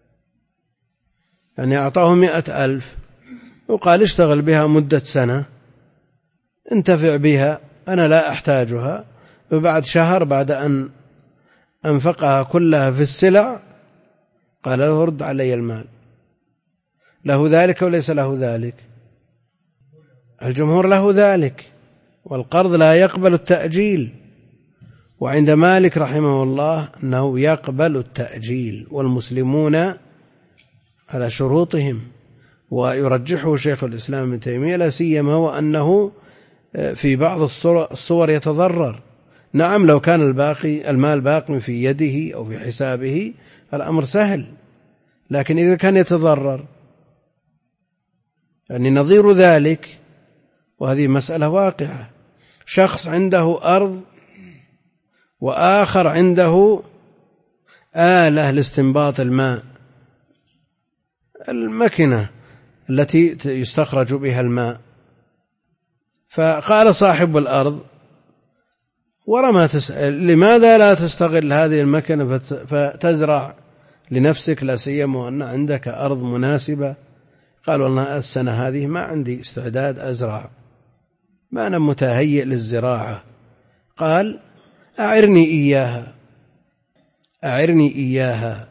S1: يعني أعطاه 100,000 وقال اشتغل بها مدة سنة انتفع بها، أنا لا أحتاجها، وبعد شهر بعد أن أنفقها كلها في السلع قال له رد علي المال. له ذلك وليس له ذلك؟ الجمهور له ذلك، والقرض لا يقبل التأجيل، وعند مالك رحمه الله أنه يقبل التأجيل، والمسلمون على شروطهم. ويرجحه شيخ الإسلام ابن تيمية لا سيما وأنه في بعض الصور يتضرر. نعم لو كان المال باقي في يده أو في حسابه الأمر سهل، لكن إذا كان يتضرر يعني نظير ذلك، وهذه مسألة واقعة. شخص عنده أرض وآخر عنده آلة لاستنباط الماء، المكنة التي يستخرج بها الماء، فقال صاحب الأرض ورما لماذا لا تستغل هذه المكنة فتزرع لنفسك، لا سيما وأن عندك أرض مناسبة؟ قال والله السنة هذه ما عندي استعداد أزرع، ما أنا متهيئ للزراعة. قال أعرني إياها،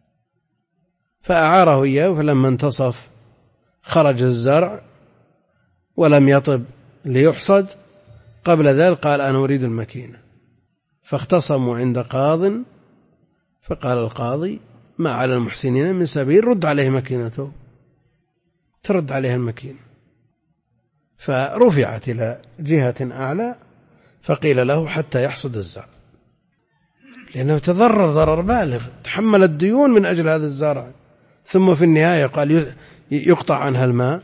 S1: فأعاره إياه، فلما انتصف خرج الزرع ولم يطب ليحصد، قبل ذلك قال أنا أريد المكينة، فاختصموا عند قاض، فقال القاضي ما على المحسنين من سبيل، رد عليه مكينته، ترد عليه المكينة. فرفعت إلى جهة أعلى فقيل له حتى يحصد الزرع، لأنه تضرر ضرر بالغ، تحمل الديون من أجل هذا الزرع، ثم في النهاية قال يقطع عنها الماء.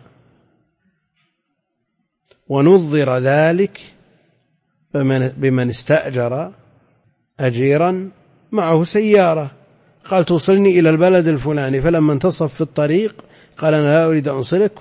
S1: ونظر ذلك بمن استأجر أجيرا معه سيارة، قال توصلني إلى البلد الفلاني، فلما انتصف في الطريق قال أنا لا أريد أنصلك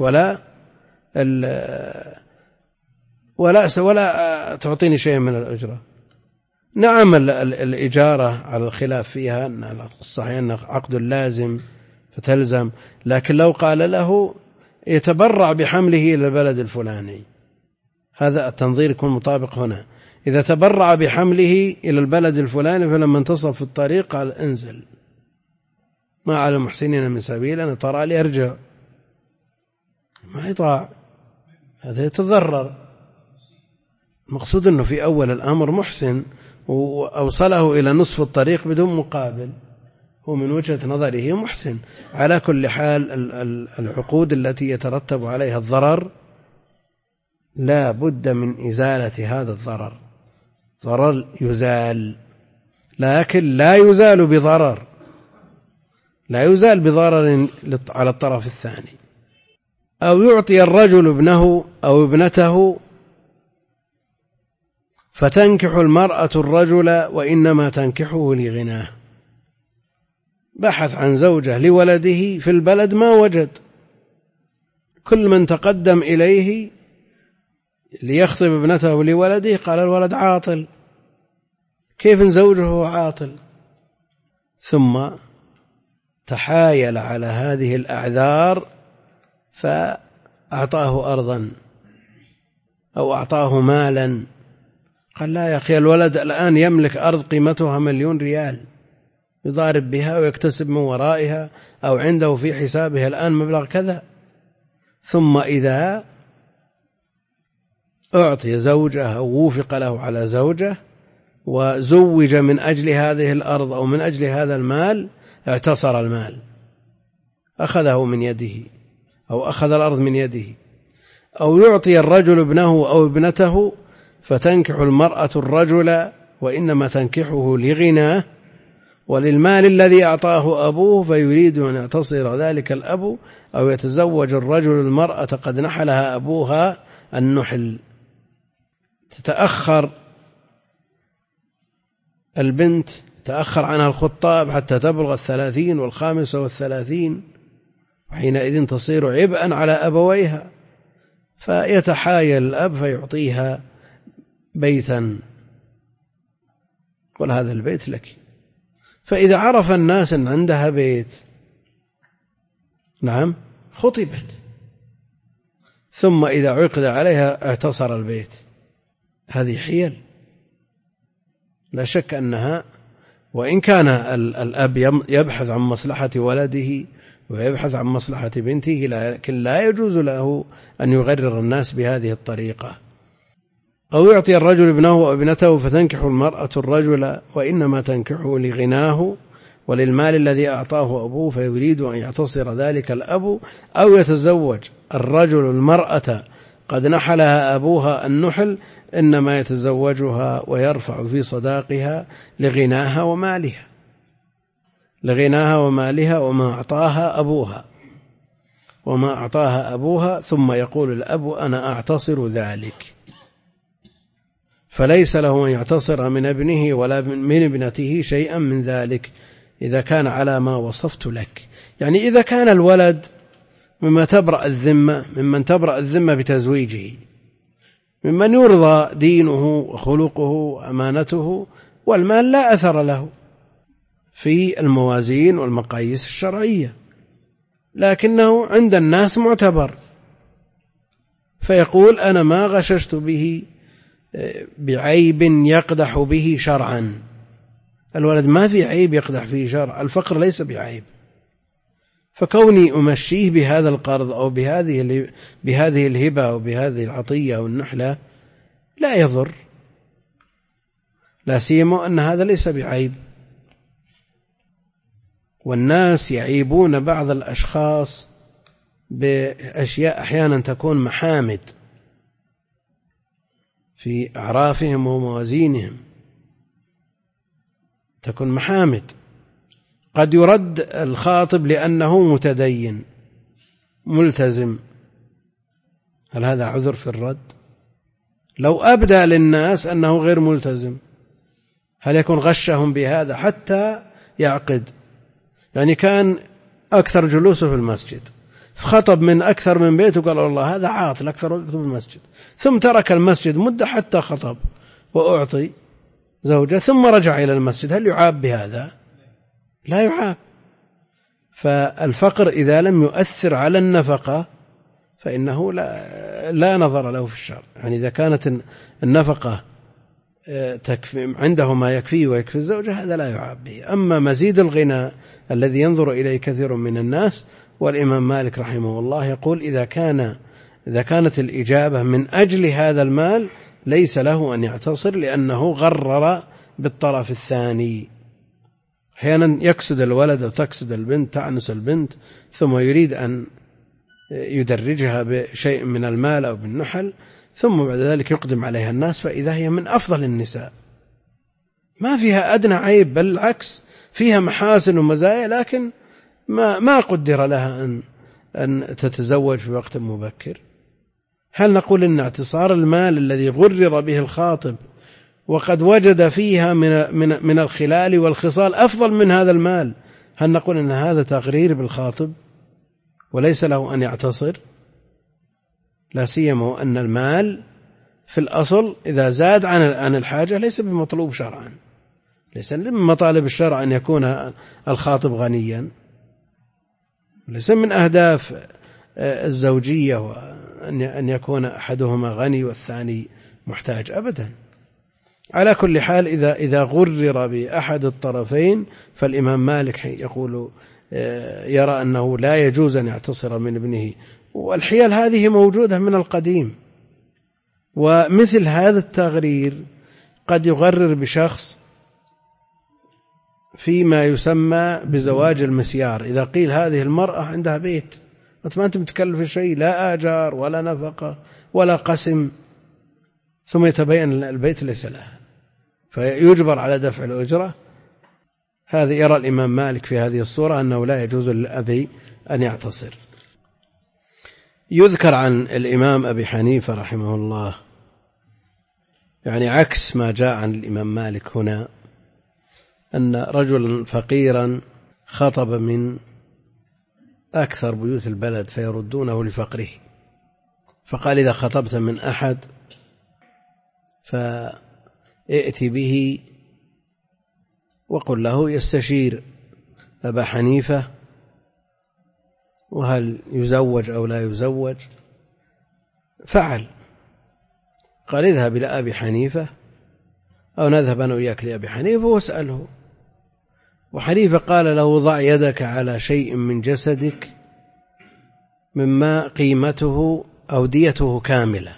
S1: ولا تعطيني شيء من الأجرة. نعم الإجارة على الخلاف فيها، أن الصحيح أن عقد لازم فتلزم، لكن لو قال له يتبرع بحمله إلى البلد الفلاني، هذا التنظير يكون مطابق هنا. إذا تبرع بحمله إلى البلد الفلاني فلما انتصف في الطريق قال انزل، ما على المحسنين من سبيل، أنا ترى لي أرجع، ما يطاع، هذا يتضرر. المقصود أنه في أول الأمر محسن وأوصله إلى نصف الطريق بدون مقابل، هو من وجهة نظره محسن. على كل حال العقود التي يترتب عليها الضرر لا بد من إزالة هذا الضرر، ضرر يزال، لكن لا يزال بضرر، لا يزال بضرر على الطرف الثاني. أو يعطي الرجل ابنه أو ابنته فتنكح المرأة الرجل وإنما تنكحه لغناه، بحث عن زوجة لولده في البلد ما وجد، كل من تقدم إليه ليخطب ابنته لولده قال الولد عاطل، كيف زوجه عاطل؟ ثم تحايل على هذه الأعذار فأعطاه أرضا أو أعطاه مالا، قال لا يا أخي الولد الآن يملك أرض قيمتها 1,000,000 ريال يضارب بها ويكتسب من ورائها، أو عنده في حسابه الآن مبلغ كذا. ثم إذا أعطي زوجة أو وفق له على زوجة وزوج من أجل هذه الأرض أو من أجل هذا المال، اعتصر المال، أخذه من يده أو أخذ الأرض من يده. أو يعطي الرجل ابنه أو ابنته فتنكح المرأة الرجل وإنما تنكحه لغناه وللمال الذي أعطاه أبوه، فيريد أن يعتصر ذلك الأب، أو يتزوج الرجل المرأة قد نحلها أبوها النحل، تتأخر البنت، تأخر عنها الخطاب حتى تبلغ 30 و35، وحينئذ تصير عبئا على أبويها، فيتحايل الأب فيعطيها بيتا قل هذا البيت لك. فإذا عرف الناس أن عندها بيت نعم خطبت، ثم إذا عقد عليها اعتصر البيت. هذه حيل لا شك أنها، وإن كان الأب يبحث عن مصلحة ولده ويبحث عن مصلحة بنته، لكن لا يجوز له أن يغرر الناس بهذه الطريقة. أو يعطي الرجل ابنه وابنته فتنكح المرأة الرجل وإنما تنكحه لغناه وللمال الذي أعطاه أبوه، فيريد أن يعتصر ذلك الأب. أو يتزوج الرجل المرأة قد نحلها أبوها النحل، إنما يتزوجها ويرفع في صداقها لغناها ومالها وما أعطاها أبوها، ثم يقول الأب أنا أعتصر ذلك. فليس له أن يعتصر من ابنه ولا من ابنته شيئا من ذلك إذا كان على ما وصفت لك. يعني إذا كان الولد ممن تبرأ الذمة بتزويجه، ممن يرضى دينه وخلقه وأمانته، والمال لا أثر له في الموازين والمقاييس الشرعية، لكنه عند الناس معتبر، فيقول أنا ما غششت به بعيب يقدح به شرعا. الولد ما في عيب يقدح فيه شرع، الفقر ليس بعيب، فكوني أمشيه بهذا القرض أو بهذه الهبة أو بهذه العطية أو النحلة لا يضر، لا سيما أن هذا ليس بعيب. والناس يعيبون بعض الأشخاص بأشياء أحيانا تكون محامد في أعرافهم وموازينهم، تكون محامد. قد يرد الخاطب لأنه متدين ملتزم، هل هذا عذر في الرد؟ لو أبدى للناس أنه غير ملتزم، هل يكون غشهم بهذا حتى يعقد؟ يعني كان أكثر جلوسه في المسجد، فخطب من أكثر من بيت وقال والله هذا عاطل أكثر وقته في المسجد، ثم ترك المسجد مدة حتى خطب وأعطي زوجة ثم رجع إلى المسجد، هل يعاب بهذا؟ لا يعاب. فالفقر إذا لم يؤثر على النفقة فإنه لا نظر له في الشرع. يعني إذا كانت النفقة عنده ما يكفيه ويكفي الزوجة هذا لا يعاب به. أما مزيد الغنى الذي ينظر إليه كثير من الناس، والإمام مالك رحمه الله يقول إذا كانت الإجابة من أجل هذا المال ليس له أن يعتصر، لأنه غرر بالطرف الثاني. أحيانا يكسد الولد أو تكسد البنت، تعنس البنت، ثم يريد أن يدرجها بشيء من المال أو بالنحل، ثم بعد ذلك يقدم عليها الناس فإذا هي من أفضل النساء، ما فيها أدنى عيب، بل العكس فيها محاسن ومزايا، لكن ما قدر لها أن تتزوج في وقت مبكر. هل نقول إن اعتصار المال الذي غرر به الخاطب وقد وجد فيها من الخلال والخصال أفضل من هذا المال، هل نقول إن هذا تغرير بالخاطب وليس له أن يعتصر؟ لا سيما أن المال في الأصل إذا زاد عن الحاجة ليس بمطلوب شرعا، ليس من مطالب الشرع أن يكون الخاطب غنيا، ليس من أهداف الزوجية أن يكون أحدهما غني والثاني محتاج أبدا. على كل حال إذا غرر بأحد الطرفين فالإمام مالك يقول يرى أنه لا يجوز أن يعتصر من ابنه. والحيل هذه موجودة من القديم، ومثل هذا التغرير قد يغرر بشخص فيما يسمى بزواج المسيار. إذا قيل هذه المرأة عندها بيت، ما أنت متكلف في شيء، لا آجار ولا نفقة ولا قسم، ثم يتبين البيت ليس لها فيجبر على دفع الأجرة، هذا يرى الإمام مالك في هذه الصورة أنه لا يجوز للأب أن يعتصر. يذكر عن الإمام أبي حنيفة رحمه الله، يعني عكس ما جاء عن الإمام مالك هنا، أن رجلا فقيرا خطب من أكثر بيوت البلد فيردونه لفقره، فقال إذا خطبت من أحد فائت به وقل له يستشير أبا حنيفة وهل يزوج أو لا يزوج. فعل، قال اذهب إلى أبي حنيفة أو نذهب أنا وياك لأبي حنيفة واسأله. وحنيفة قال له ضع يدك على شيء من جسدك مما قيمته أو ديته كاملة.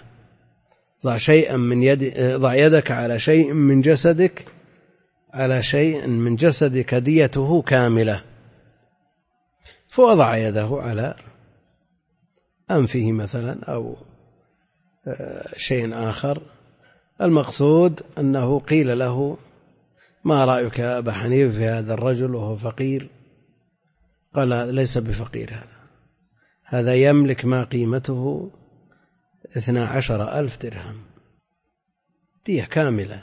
S1: ضع يدك على شيء من جسدك، على شيء من جسدك ديته كاملة. فوضع يده على أنفه مثلا أو شيء آخر. المقصود أنه قيل له ما رأيك يا أبا حنيفة في هذا الرجل وهو فقير؟ قال ليس بفقير، هذا يملك ما قيمته 12,000 درهم دية كاملة.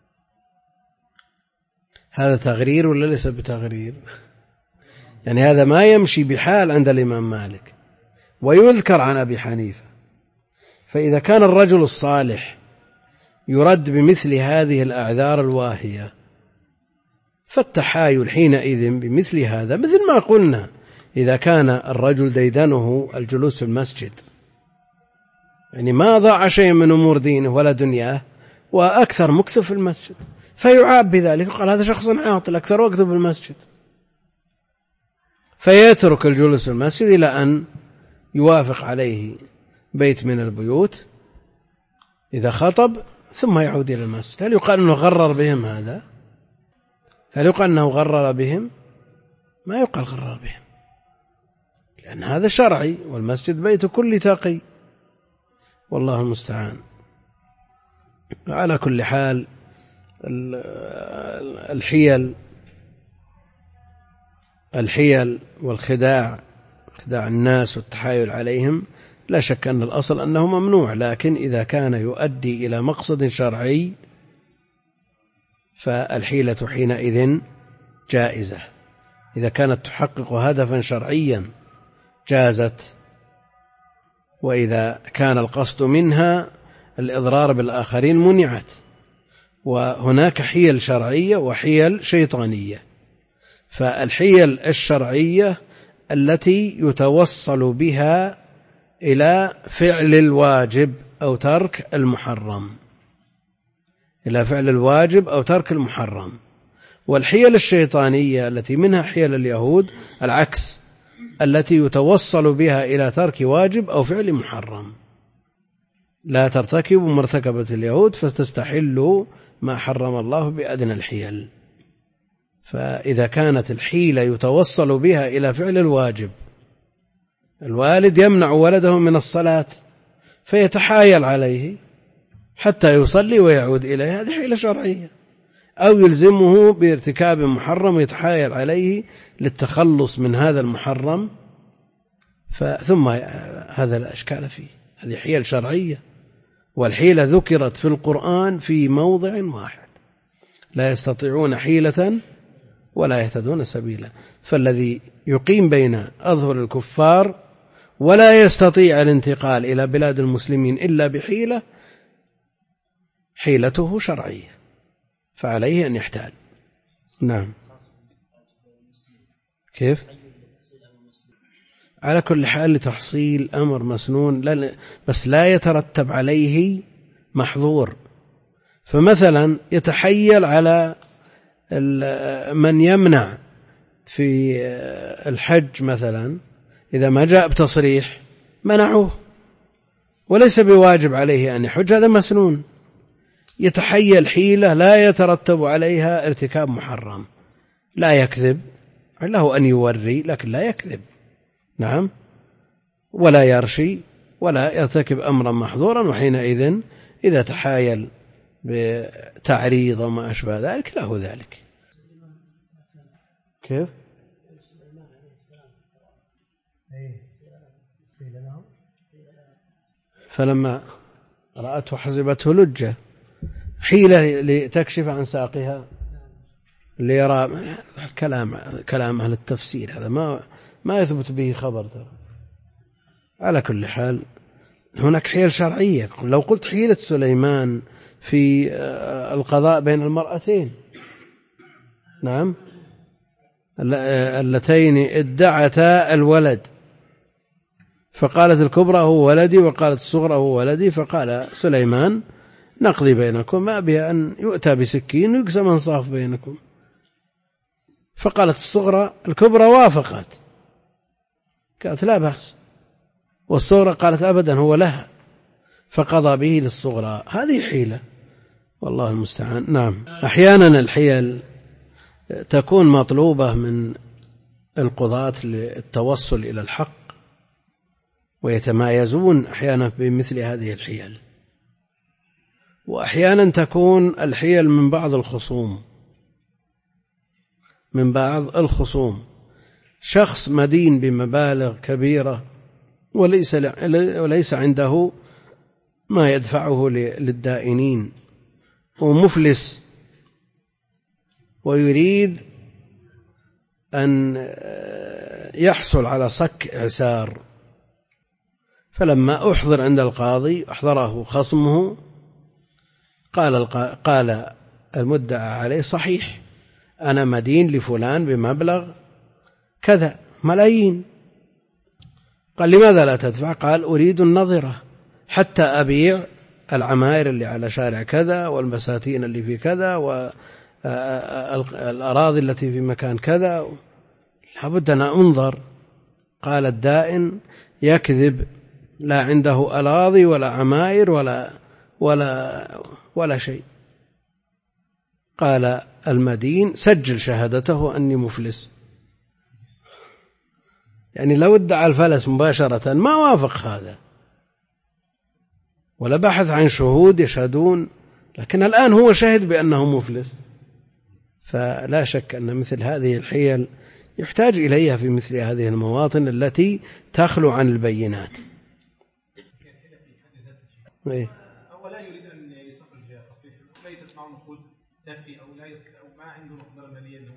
S1: هذا تغرير ولا ليس بتغرير؟ يعني هذا ما يمشي بحال عند الإمام مالك ويذكر عن أبي حنيفة. فإذا كان الرجل الصالح يرد بمثل هذه الأعذار الواهية فالتحايل حينئذ بمثل هذا مثل ما قلنا إذا كان الرجل ديدنه الجلوس في المسجد، يعني ما ضاع شيء من أمور دينه ولا دنياه وأكثر مكث في المسجد، فيعاب بذلك وقال هذا شخص عاطل أكثر وقت في المسجد، فيترك الجلوس في المسجد إلى أن يوافق عليه بيت من البيوت إذا خطب ثم يعود إلى المسجد. هل يقال أنه غرر بهم؟ هذا هل يقال أنه غرر بهم؟ ما يقال غرر بهم، لأن هذا شرعي والمسجد بيت كل تقي، والله المستعان. على كل حال الحيل والخداع، خداع الناس والتحايل عليهم، لا شك أن الأصل أنه ممنوع، لكن إذا كان يؤدي إلى مقصد شرعي فالحيلة حينئذ جائزة. إذا كانت تحقق هدفا شرعيا جازت، وإذا كان القصد منها الإضرار بالآخرين منعت. وهناك حيل شرعية وحيل شيطانية. فالحيل الشرعية التي يتوصل بها إلى فعل الواجب أو ترك المحرم، إلى فعل الواجب أو ترك المحرم. والحيل الشيطانية التي منها حيل اليهود العكس، التي يتوصل بها إلى ترك واجب أو فعل محرم. لا ترتكبوا ما ارتكبت اليهود فتستحلوا ما حرم الله بأدنى الحيل. فإذا كانت الحيلة يتوصل بها إلى فعل الواجب، الوالد يمنع ولده من الصلاة فيتحايل عليه حتى يصلي ويعود إليه، هذه حيلة شرعية. أو يلزمه بارتكاب محرم يتحايل عليه للتخلص من هذا المحرم، ثم هذا لا إشكال فيه، هذه حيل شرعية. والحيلة ذكرت في القرآن في موضع واحد: لا يستطيعون حيلة ولا يهتدون سبيلا. فالذي يقيم بين أظهر الكفار ولا يستطيع الانتقال إلى بلاد المسلمين إلا بحيلة، حيلته شرعية، فعليه أن يحتال. نعم. كيف؟ على كل حال لتحصيل أمر مسنون، بس لا يترتب عليه محظور. فمثلا يتحيل على من يمنع في الحج مثلا، إذا ما جاء بتصريح منعوه وليس بواجب عليه أن يحج، هذا مسنون. يتحيل حيلة لا يترتب عليها ارتكاب محرم، لا يكذب، له أن يوري لكن لا يكذب، نعم، ولا يرشي ولا يرتكب أمرا محظورا. وحينئذ إذا تحايل بتعريض وما أشبه ذلك له ذلك. كيف؟ فلما رأته حسبته لجة، حيلة لتكشف عن ساقها ليرى. كلام أهل التفسير هذا ما يثبت به خبر. على كل حال هناك حيل شرعية. لو قلت حيلة سليمان في القضاء بين المرأتين نعم اللتين ادعتا الولد، فقالت الكبرى هو ولدي وقالت الصغرى هو ولدي، فقال سليمان نقضي بينكم، ما بها أن يؤتى بسكين ويقسم أنصاف بينكم. فقالت الصغرى الكبرى وافقت، قالت لا بأس، والصغرى قالت أبدا هو لها، فقضى به للصغرى. هذه حيلة والله المستعان. نعم. أحيانا الحيل تكون مطلوبة من القضاة للتوصل إلى الحق، ويتمايزون أحيانا بمثل هذه الحيل، وأحيانا تكون الحيل من بعض الخصوم، شخص مدين بمبالغ كبيرة وليس عنده ما يدفعه للدائنين، ومفلس ويريد أن يحصل على صك إعسار، فلما أحضر عند القاضي أحضره خصمه قال المدعى عليه صحيح أنا مدين لفلان بمبلغ كذا ملايين. قال لماذا لا تدفع؟ قال أريد النظرة حتى أبيع العماير اللي على شارع كذا والبساتين اللي في كذا والأراضي التي في مكان كذا، لابد أن أنظر. قال الدائن يكذب، لا عنده أراضي ولا عماير ولا شيء. قال المدين سجل شهادته أني مفلس، يعني لو ادعى الفلس مباشرة ما وافق هذا ولا بحث عن شهود يشهدون، لكن الآن هو شهد بأنه مفلس. فلا شك أن مثل هذه الحيل يحتاج إليها في مثل هذه المواطن التي تخلو عن البينات.
S3: أو لا يريد أن يستقل بها فصيح، ليست معه نقود تكفي أو لا يستطيع أو ما عنده مقدرة مالية أنه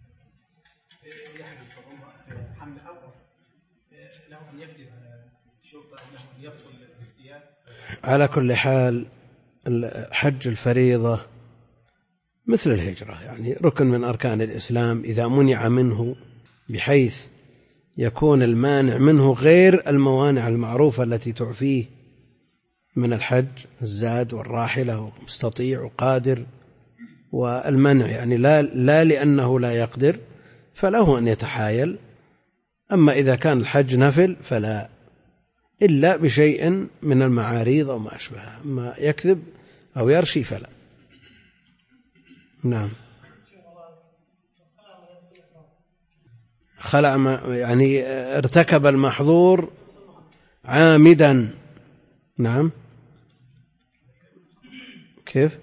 S3: يحجز في حمل، أو له أن يكذب على الشرطة أو له أن يبطل بالسياد.
S1: على كل حال الحج الفريضة مثل الهجرة، يعني ركن من أركان الإسلام، إذا منع منه بحيث يكون المانع منه غير الموانع المعروفة التي تعفيه من الحج، الزاد والراحلة ومستطيع وقادر، والمنع يعني لا لأنه لا يقدر فله أن يتحايل. أما إذا كان الحج نفل فلا، إلا بشيء من المعاريض أو ما أشبهها، أما يكذب أو يرشي فلا. نعم. خلع يعني ارتكب المحظور عامدا. نعم. كيف؟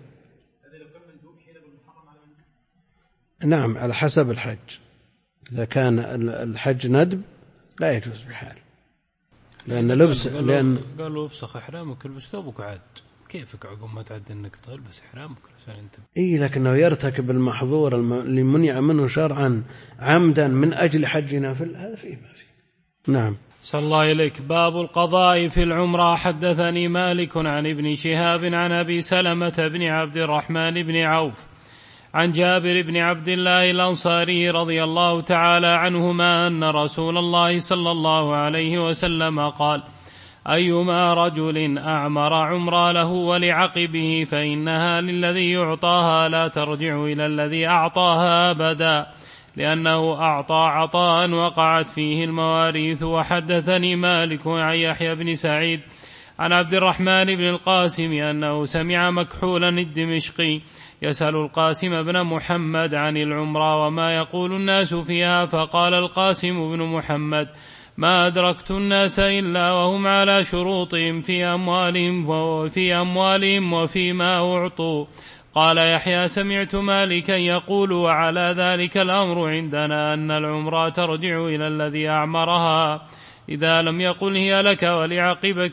S1: نعم على حسب الحج، إذا كان الحج ندب لا يجوز بحال، لأن لبس
S2: قالوا افسخ إحرامك البس ثوبك عاد، كيفك عقب ما تعد انك تلبس إحرامك عشان انت
S1: لكنه يرتكب المحظور اللي منع منه شرعا عمدا من أجل حج نافل، هذا فيه ما فيه. نعم.
S2: صلى الله إليك. باب القضاء في العمرة. حدثني مالك عن ابن شهاب عن أبي سلمة بن عبد الرحمن بن عوف عن جابر بن عبد الله الأنصاري رضي الله تعالى عنهما أن رسول الله صلى الله عليه وسلم قال: أيما رجل أعمر عمرة له ولعقبه فإنها للذي يعطاها لا ترجع إلى الذي أعطاها أبدا، لأنه أعطى عطاء وقعت فيه المواريث. وحدثني مالك عن يحيى بن سعيد عن عبد الرحمن بن القاسم أنه سمع مكحولا الدمشقي يسأل القاسم بن محمد عن العمرة وما يقول الناس فيها، فقال القاسم بن محمد: ما أدركت الناس إلا وهم على شروطهم في أموالهم وفيما أعطوا. قال يحيى: سمعت مالكا يقول: وعلى ذلك الأمر عندنا أن العمرة ترجع إلى الذي أعمرها إذا لم يقل هي لك ولعقبك،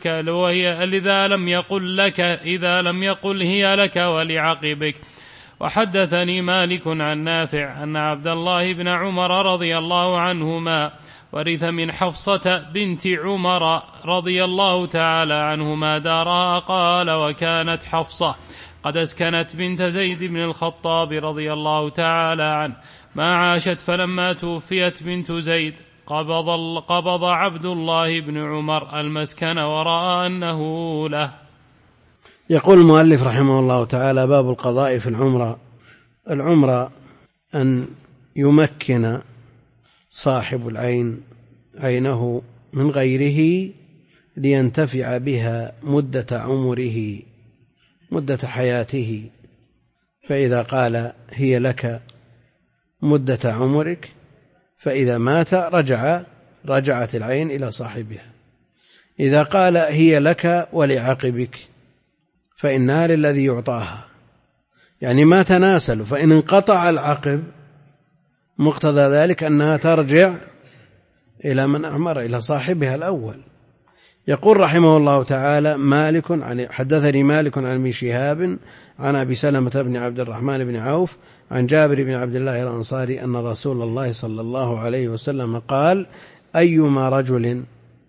S2: إذا لم يقل هي لك ولعقبك. وحدثني مالك عن نافع أن عبد الله بن عمر رضي الله عنهما ورث من حفصة بنت عمر رضي الله تعالى عنهما دارها. قال: وكانت حفصة قد أسكنت بنت زيد بن الخطاب رضي الله تعالى عنه ما عاشت، فلما توفيت بنت زيد قبض عبد الله بن عمر المسكن ورأى أنه له.
S1: يقول المؤلف رحمه الله تعالى: باب القضاء في العمرة. العمرة أن يمكن صاحب العين عينه من غيره لينتفع بها مدة عمره، مدة حياته، فإذا قال هي لك مدة عمرك فإذا مات رجعت العين إلى صاحبها. إذا قال هي لك ولعقبك فإنها للذي يعطاها، يعني ما تناسل، فإن انقطع العقب مقتضى ذلك أنها ترجع إلى من أعمر، إلى صاحبها الأول. يقول رحمه الله تعالى: حدثني مالك عن ابن شهاب عن أبي سلمة بن عبد الرحمن بن عوف عن جابر بن عبد الله الأنصاري أن رسول الله صلى الله عليه وسلم قال: أيما رجل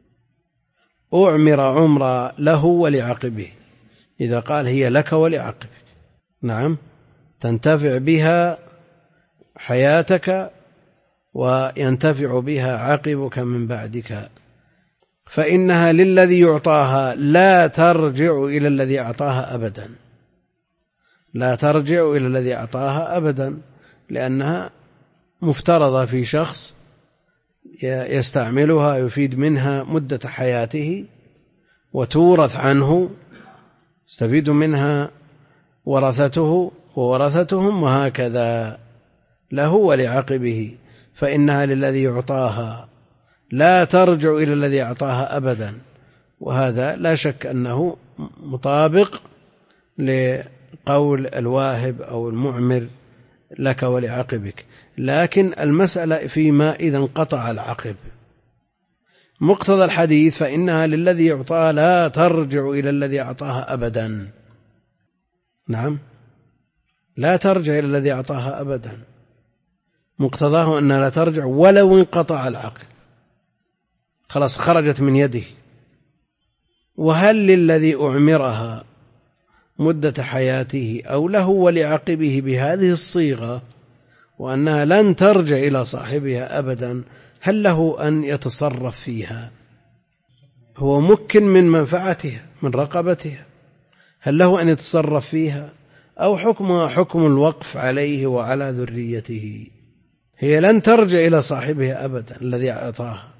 S1: أعمر عمرا له ولعقبه، إذا قال هي لك ولعقبك، نعم، تنتفع بها حياتك وينتفع بها عقبك من بعدك، فإنها للذي يعطاها لا ترجع إلى الذي أعطاها أبدا، لا ترجع إلى الذي أعطاها أبدا، لأنها مفترضة في شخص يستعملها يفيد منها مدة حياته وتورث عنه، يستفيد منها ورثته وورثتهم وهكذا، له ولعقبه، فإنها للذي يعطاها لا ترجع إلى الذي أعطاها أبدا. وهذا لا شك أنه مطابق لقول الواهب أو المعمر لك ولعقبك، لكن المسألة فيما إذا انقطع العقب. مقتضى الحديث فإنها للذي يعطاها لا ترجع إلى الذي أعطاها أبدا، نعم، لا ترجع إلى الذي أعطاها أبدا، مقتضاه أنها لا ترجع ولو انقطع العقد، خلاص خرجت من يده. وهل للذي أعمرها مدة حياته أو له ولعقبه بهذه الصيغة وأنها لن ترجع إلى صاحبها أبدا، هل له أن يتصرف فيها؟ هو مكن من منفعتها من رقبتها، هل له أن يتصرف فيها أو حكمها حكم الوقف عليه وعلى ذريته؟ هي لن ترجع إلى صاحبها أبدا الذي أعطاها،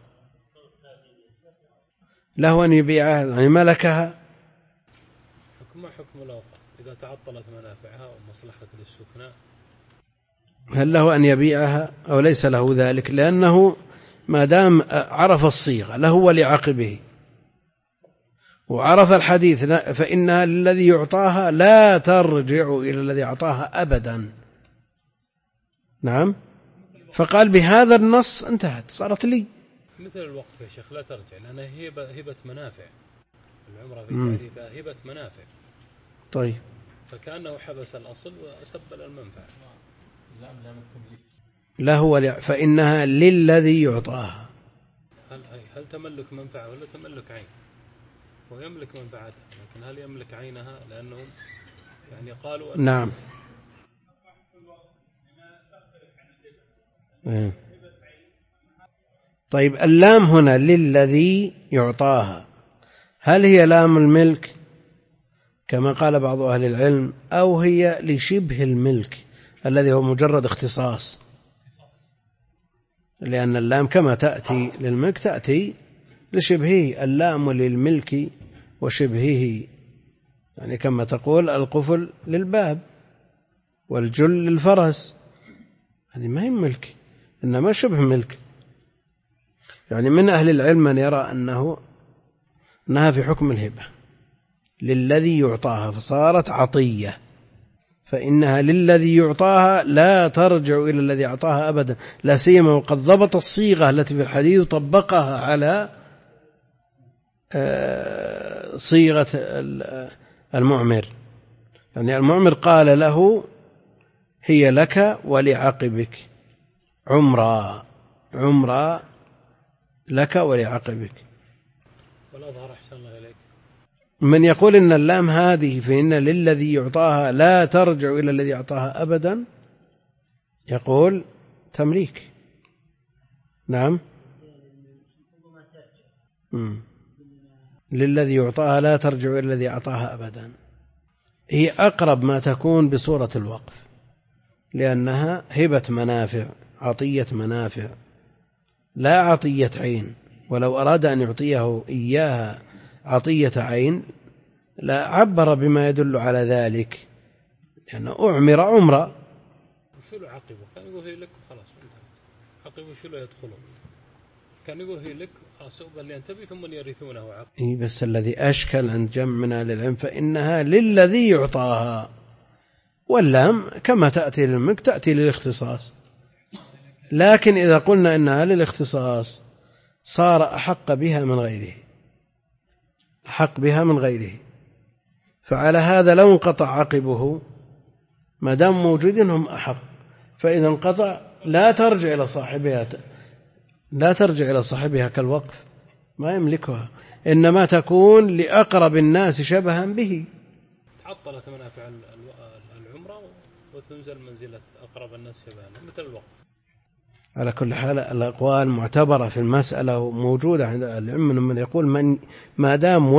S1: له أن يبيعها يعني ملكها.
S2: حكم الوقف إذا تعطلت منافعها ومصلحة للسكناء،
S1: هل له أن يبيعها أو ليس له ذلك؟ لأنه ما دام عرف الصيغة له ولعقبه وعرف الحديث فإنها للذي يعطاها لا ترجع إلى الذي أعطاها أبدا، نعم، فقال بهذا النص انتهت، صارت لي.
S2: مثل الوقف يا شيخ لا ترجع لأنها هبة منافع، العمرة في تعريفها هبة منافع.
S1: طيب،
S2: فكأنه حبس الأصل وسبل المنفعة.
S1: له فإنها للذي يعطاها.
S2: هل تملك منفعة ولا تملك عين؟ هو يملك منفعتها، لكن هل يملك عينها؟ لأنهم يعني قالوا
S1: نعم. طيب، اللام هنا للذي يعطاها، هل هي لام الملك كما قال بعض أهل العلم أو هي لشبه الملك الذي هو مجرد اختصاص؟ لأن اللام كما تأتي للملك تأتي لشبهه، اللام للملك وشبهه، يعني كما تقول القفل للباب والجل للفرس، هذه ما هي ملك إنما شبه ملك. يعني من أهل العلم من يرى أنها في حكم الهبة للذي يعطاها فصارت عطية، فإنها للذي يعطاها لا ترجع إلى الذي أعطاها أبدا، لا سيما وقد ضبط الصيغة التي في الحديث طبقها على صيغة المعمر. يعني المعمر قال له هي لك ولعقبك، عمرا لك ولعقبك.
S2: والأظهر أحسن الله إليك
S1: من يقول إن اللام هذه فإن للذي يعطاها لا ترجع إلى الذي أعطاها أبدا يقول تمليك. نعم. للذي يعطاها لا ترجع إلى الذي أعطاها أبدا هي أقرب ما تكون بصورة الوقف، لأنها هبة منافع، عطية منافع لا عطية عين. ولو أراد أن يعطيه إياها عطية عين لا عبر بما يدل على ذلك، لأنه أعمر عمرا.
S2: وشو له عقبه؟ كان يقول هي لك خلاص عقبه شو له يدخله، كان يقول هي لك خلاص أقبل ينتبه ثم يرثونه عقبه.
S1: بس الذي أشكل عند جمع من أهل العلم فإنها للذي يعطاها، واللام كما تأتي للملك تأتي للاختصاص، لكن إذا قلنا إنها للاختصاص صار أحق بها من غيره، أحق بها من غيره. فعلى هذا لو انقطع عقبه ما دام موجودين هم أحق، فإذا انقطع لا ترجع إلى صاحبها كالوقف، ما يملكها، إنما تكون لأقرب الناس شبها به.
S2: تعطلت منافع العمرة وتنزل منزلة أقرب الناس شبها مثل الوقف.
S1: على كل حال الأقوال معتبرة في المسألة وموجودة عند العلم، من يقول ما دام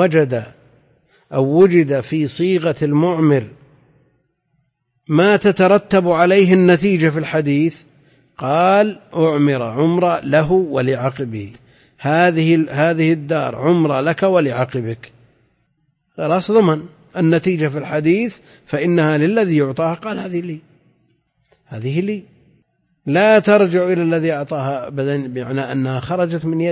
S1: وجد في صيغة المعمر ما تترتب عليه النتيجة في الحديث قال أعمر عمرة له ولعقبه، هذه الدار عمرة لك ولعقبك، خلاص ضمن النتيجة في الحديث فإنها للذي يعطاها، قال هذه لي لا ترجع إلى الذي أعطاها أبدا، بمعنى أنها خرجت من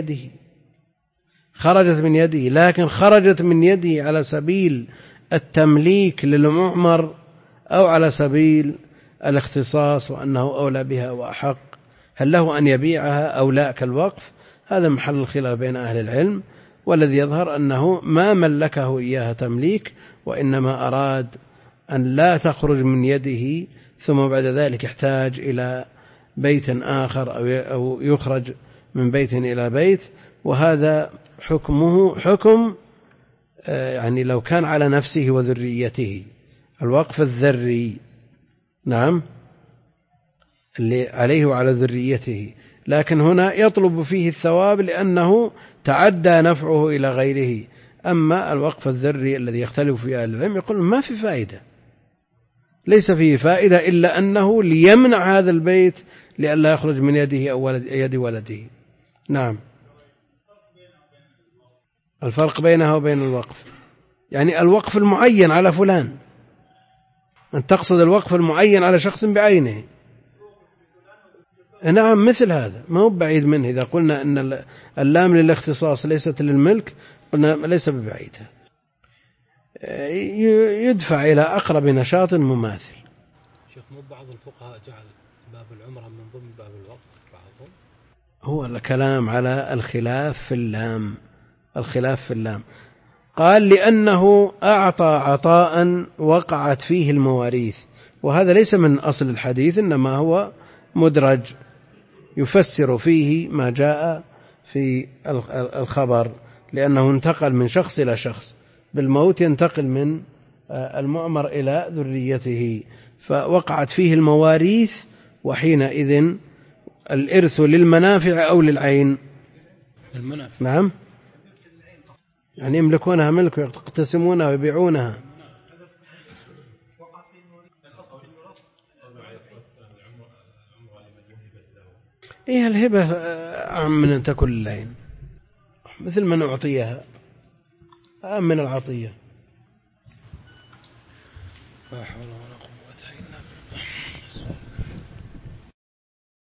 S1: يده، لكن خرجت من يده على سبيل التمليك للمعمر أو على سبيل الاختصاص وأنه أولى بها وأحق، هل له أن يبيعها أو لا كالوقف؟ هذا محل الخلاف بين أهل العلم، والذي يظهر أنه ما ملكه إياها تمليك، وإنما أراد أن لا تخرج من يده ثم بعد ذلك يحتاج إلى بيت آخر أو يخرج من بيت إلى بيت، وهذا حكمه حكم يعني لو كان على نفسه وذريته، الوقف الذري نعم اللي عليه وعلى ذريته، لكن هنا يطلب فيه الثواب لأنه تعدى نفعه إلى غيره. أما الوقف الذري الذي يختلف فيه أهل العلم يقول ما في فائدة، ليس فيه فائدة إلا أنه ليمنع هذا البيت لئلا يخرج من يده أو يد ولده. نعم. الفرق بينها وبين الوقف يعني الوقف المعين على فلان، أن تقصد الوقف المعين على شخص بعينه. نعم مثل هذا ما هو بعيد منه، إذا قلنا أن اللام للاختصاص ليست للملك قلنا ليس ببعيدها، يدفع إلى أقرب نشاط مماثل.
S2: شيخ مو بعض الفقهاء جعل باب العمرة من ضمن باب الوقف بعضهم؟
S1: هو الكلام على الخلاف في اللام. قال لأنه أعطى عطاء وقعت فيه المواريث، وهذا ليس من أصل الحديث، إنما هو مدرج يفسر فيه ما جاء في الخبر، لأنه انتقل من شخص إلى شخص، بالموت ينتقل من المعمر إلى ذريته، فوقعت فيه المواريث، وحينئذ الإرث للمنافع أو للعين؟
S2: المنافع.
S1: نعم يعني يملكونها ملك ويقتسمونها ويبيعونها. إيه الهبة أعم من أن تكون للعين، مثل من أعطيها أعم من العطية.
S2: لا حول ولا قوة إلا بالله.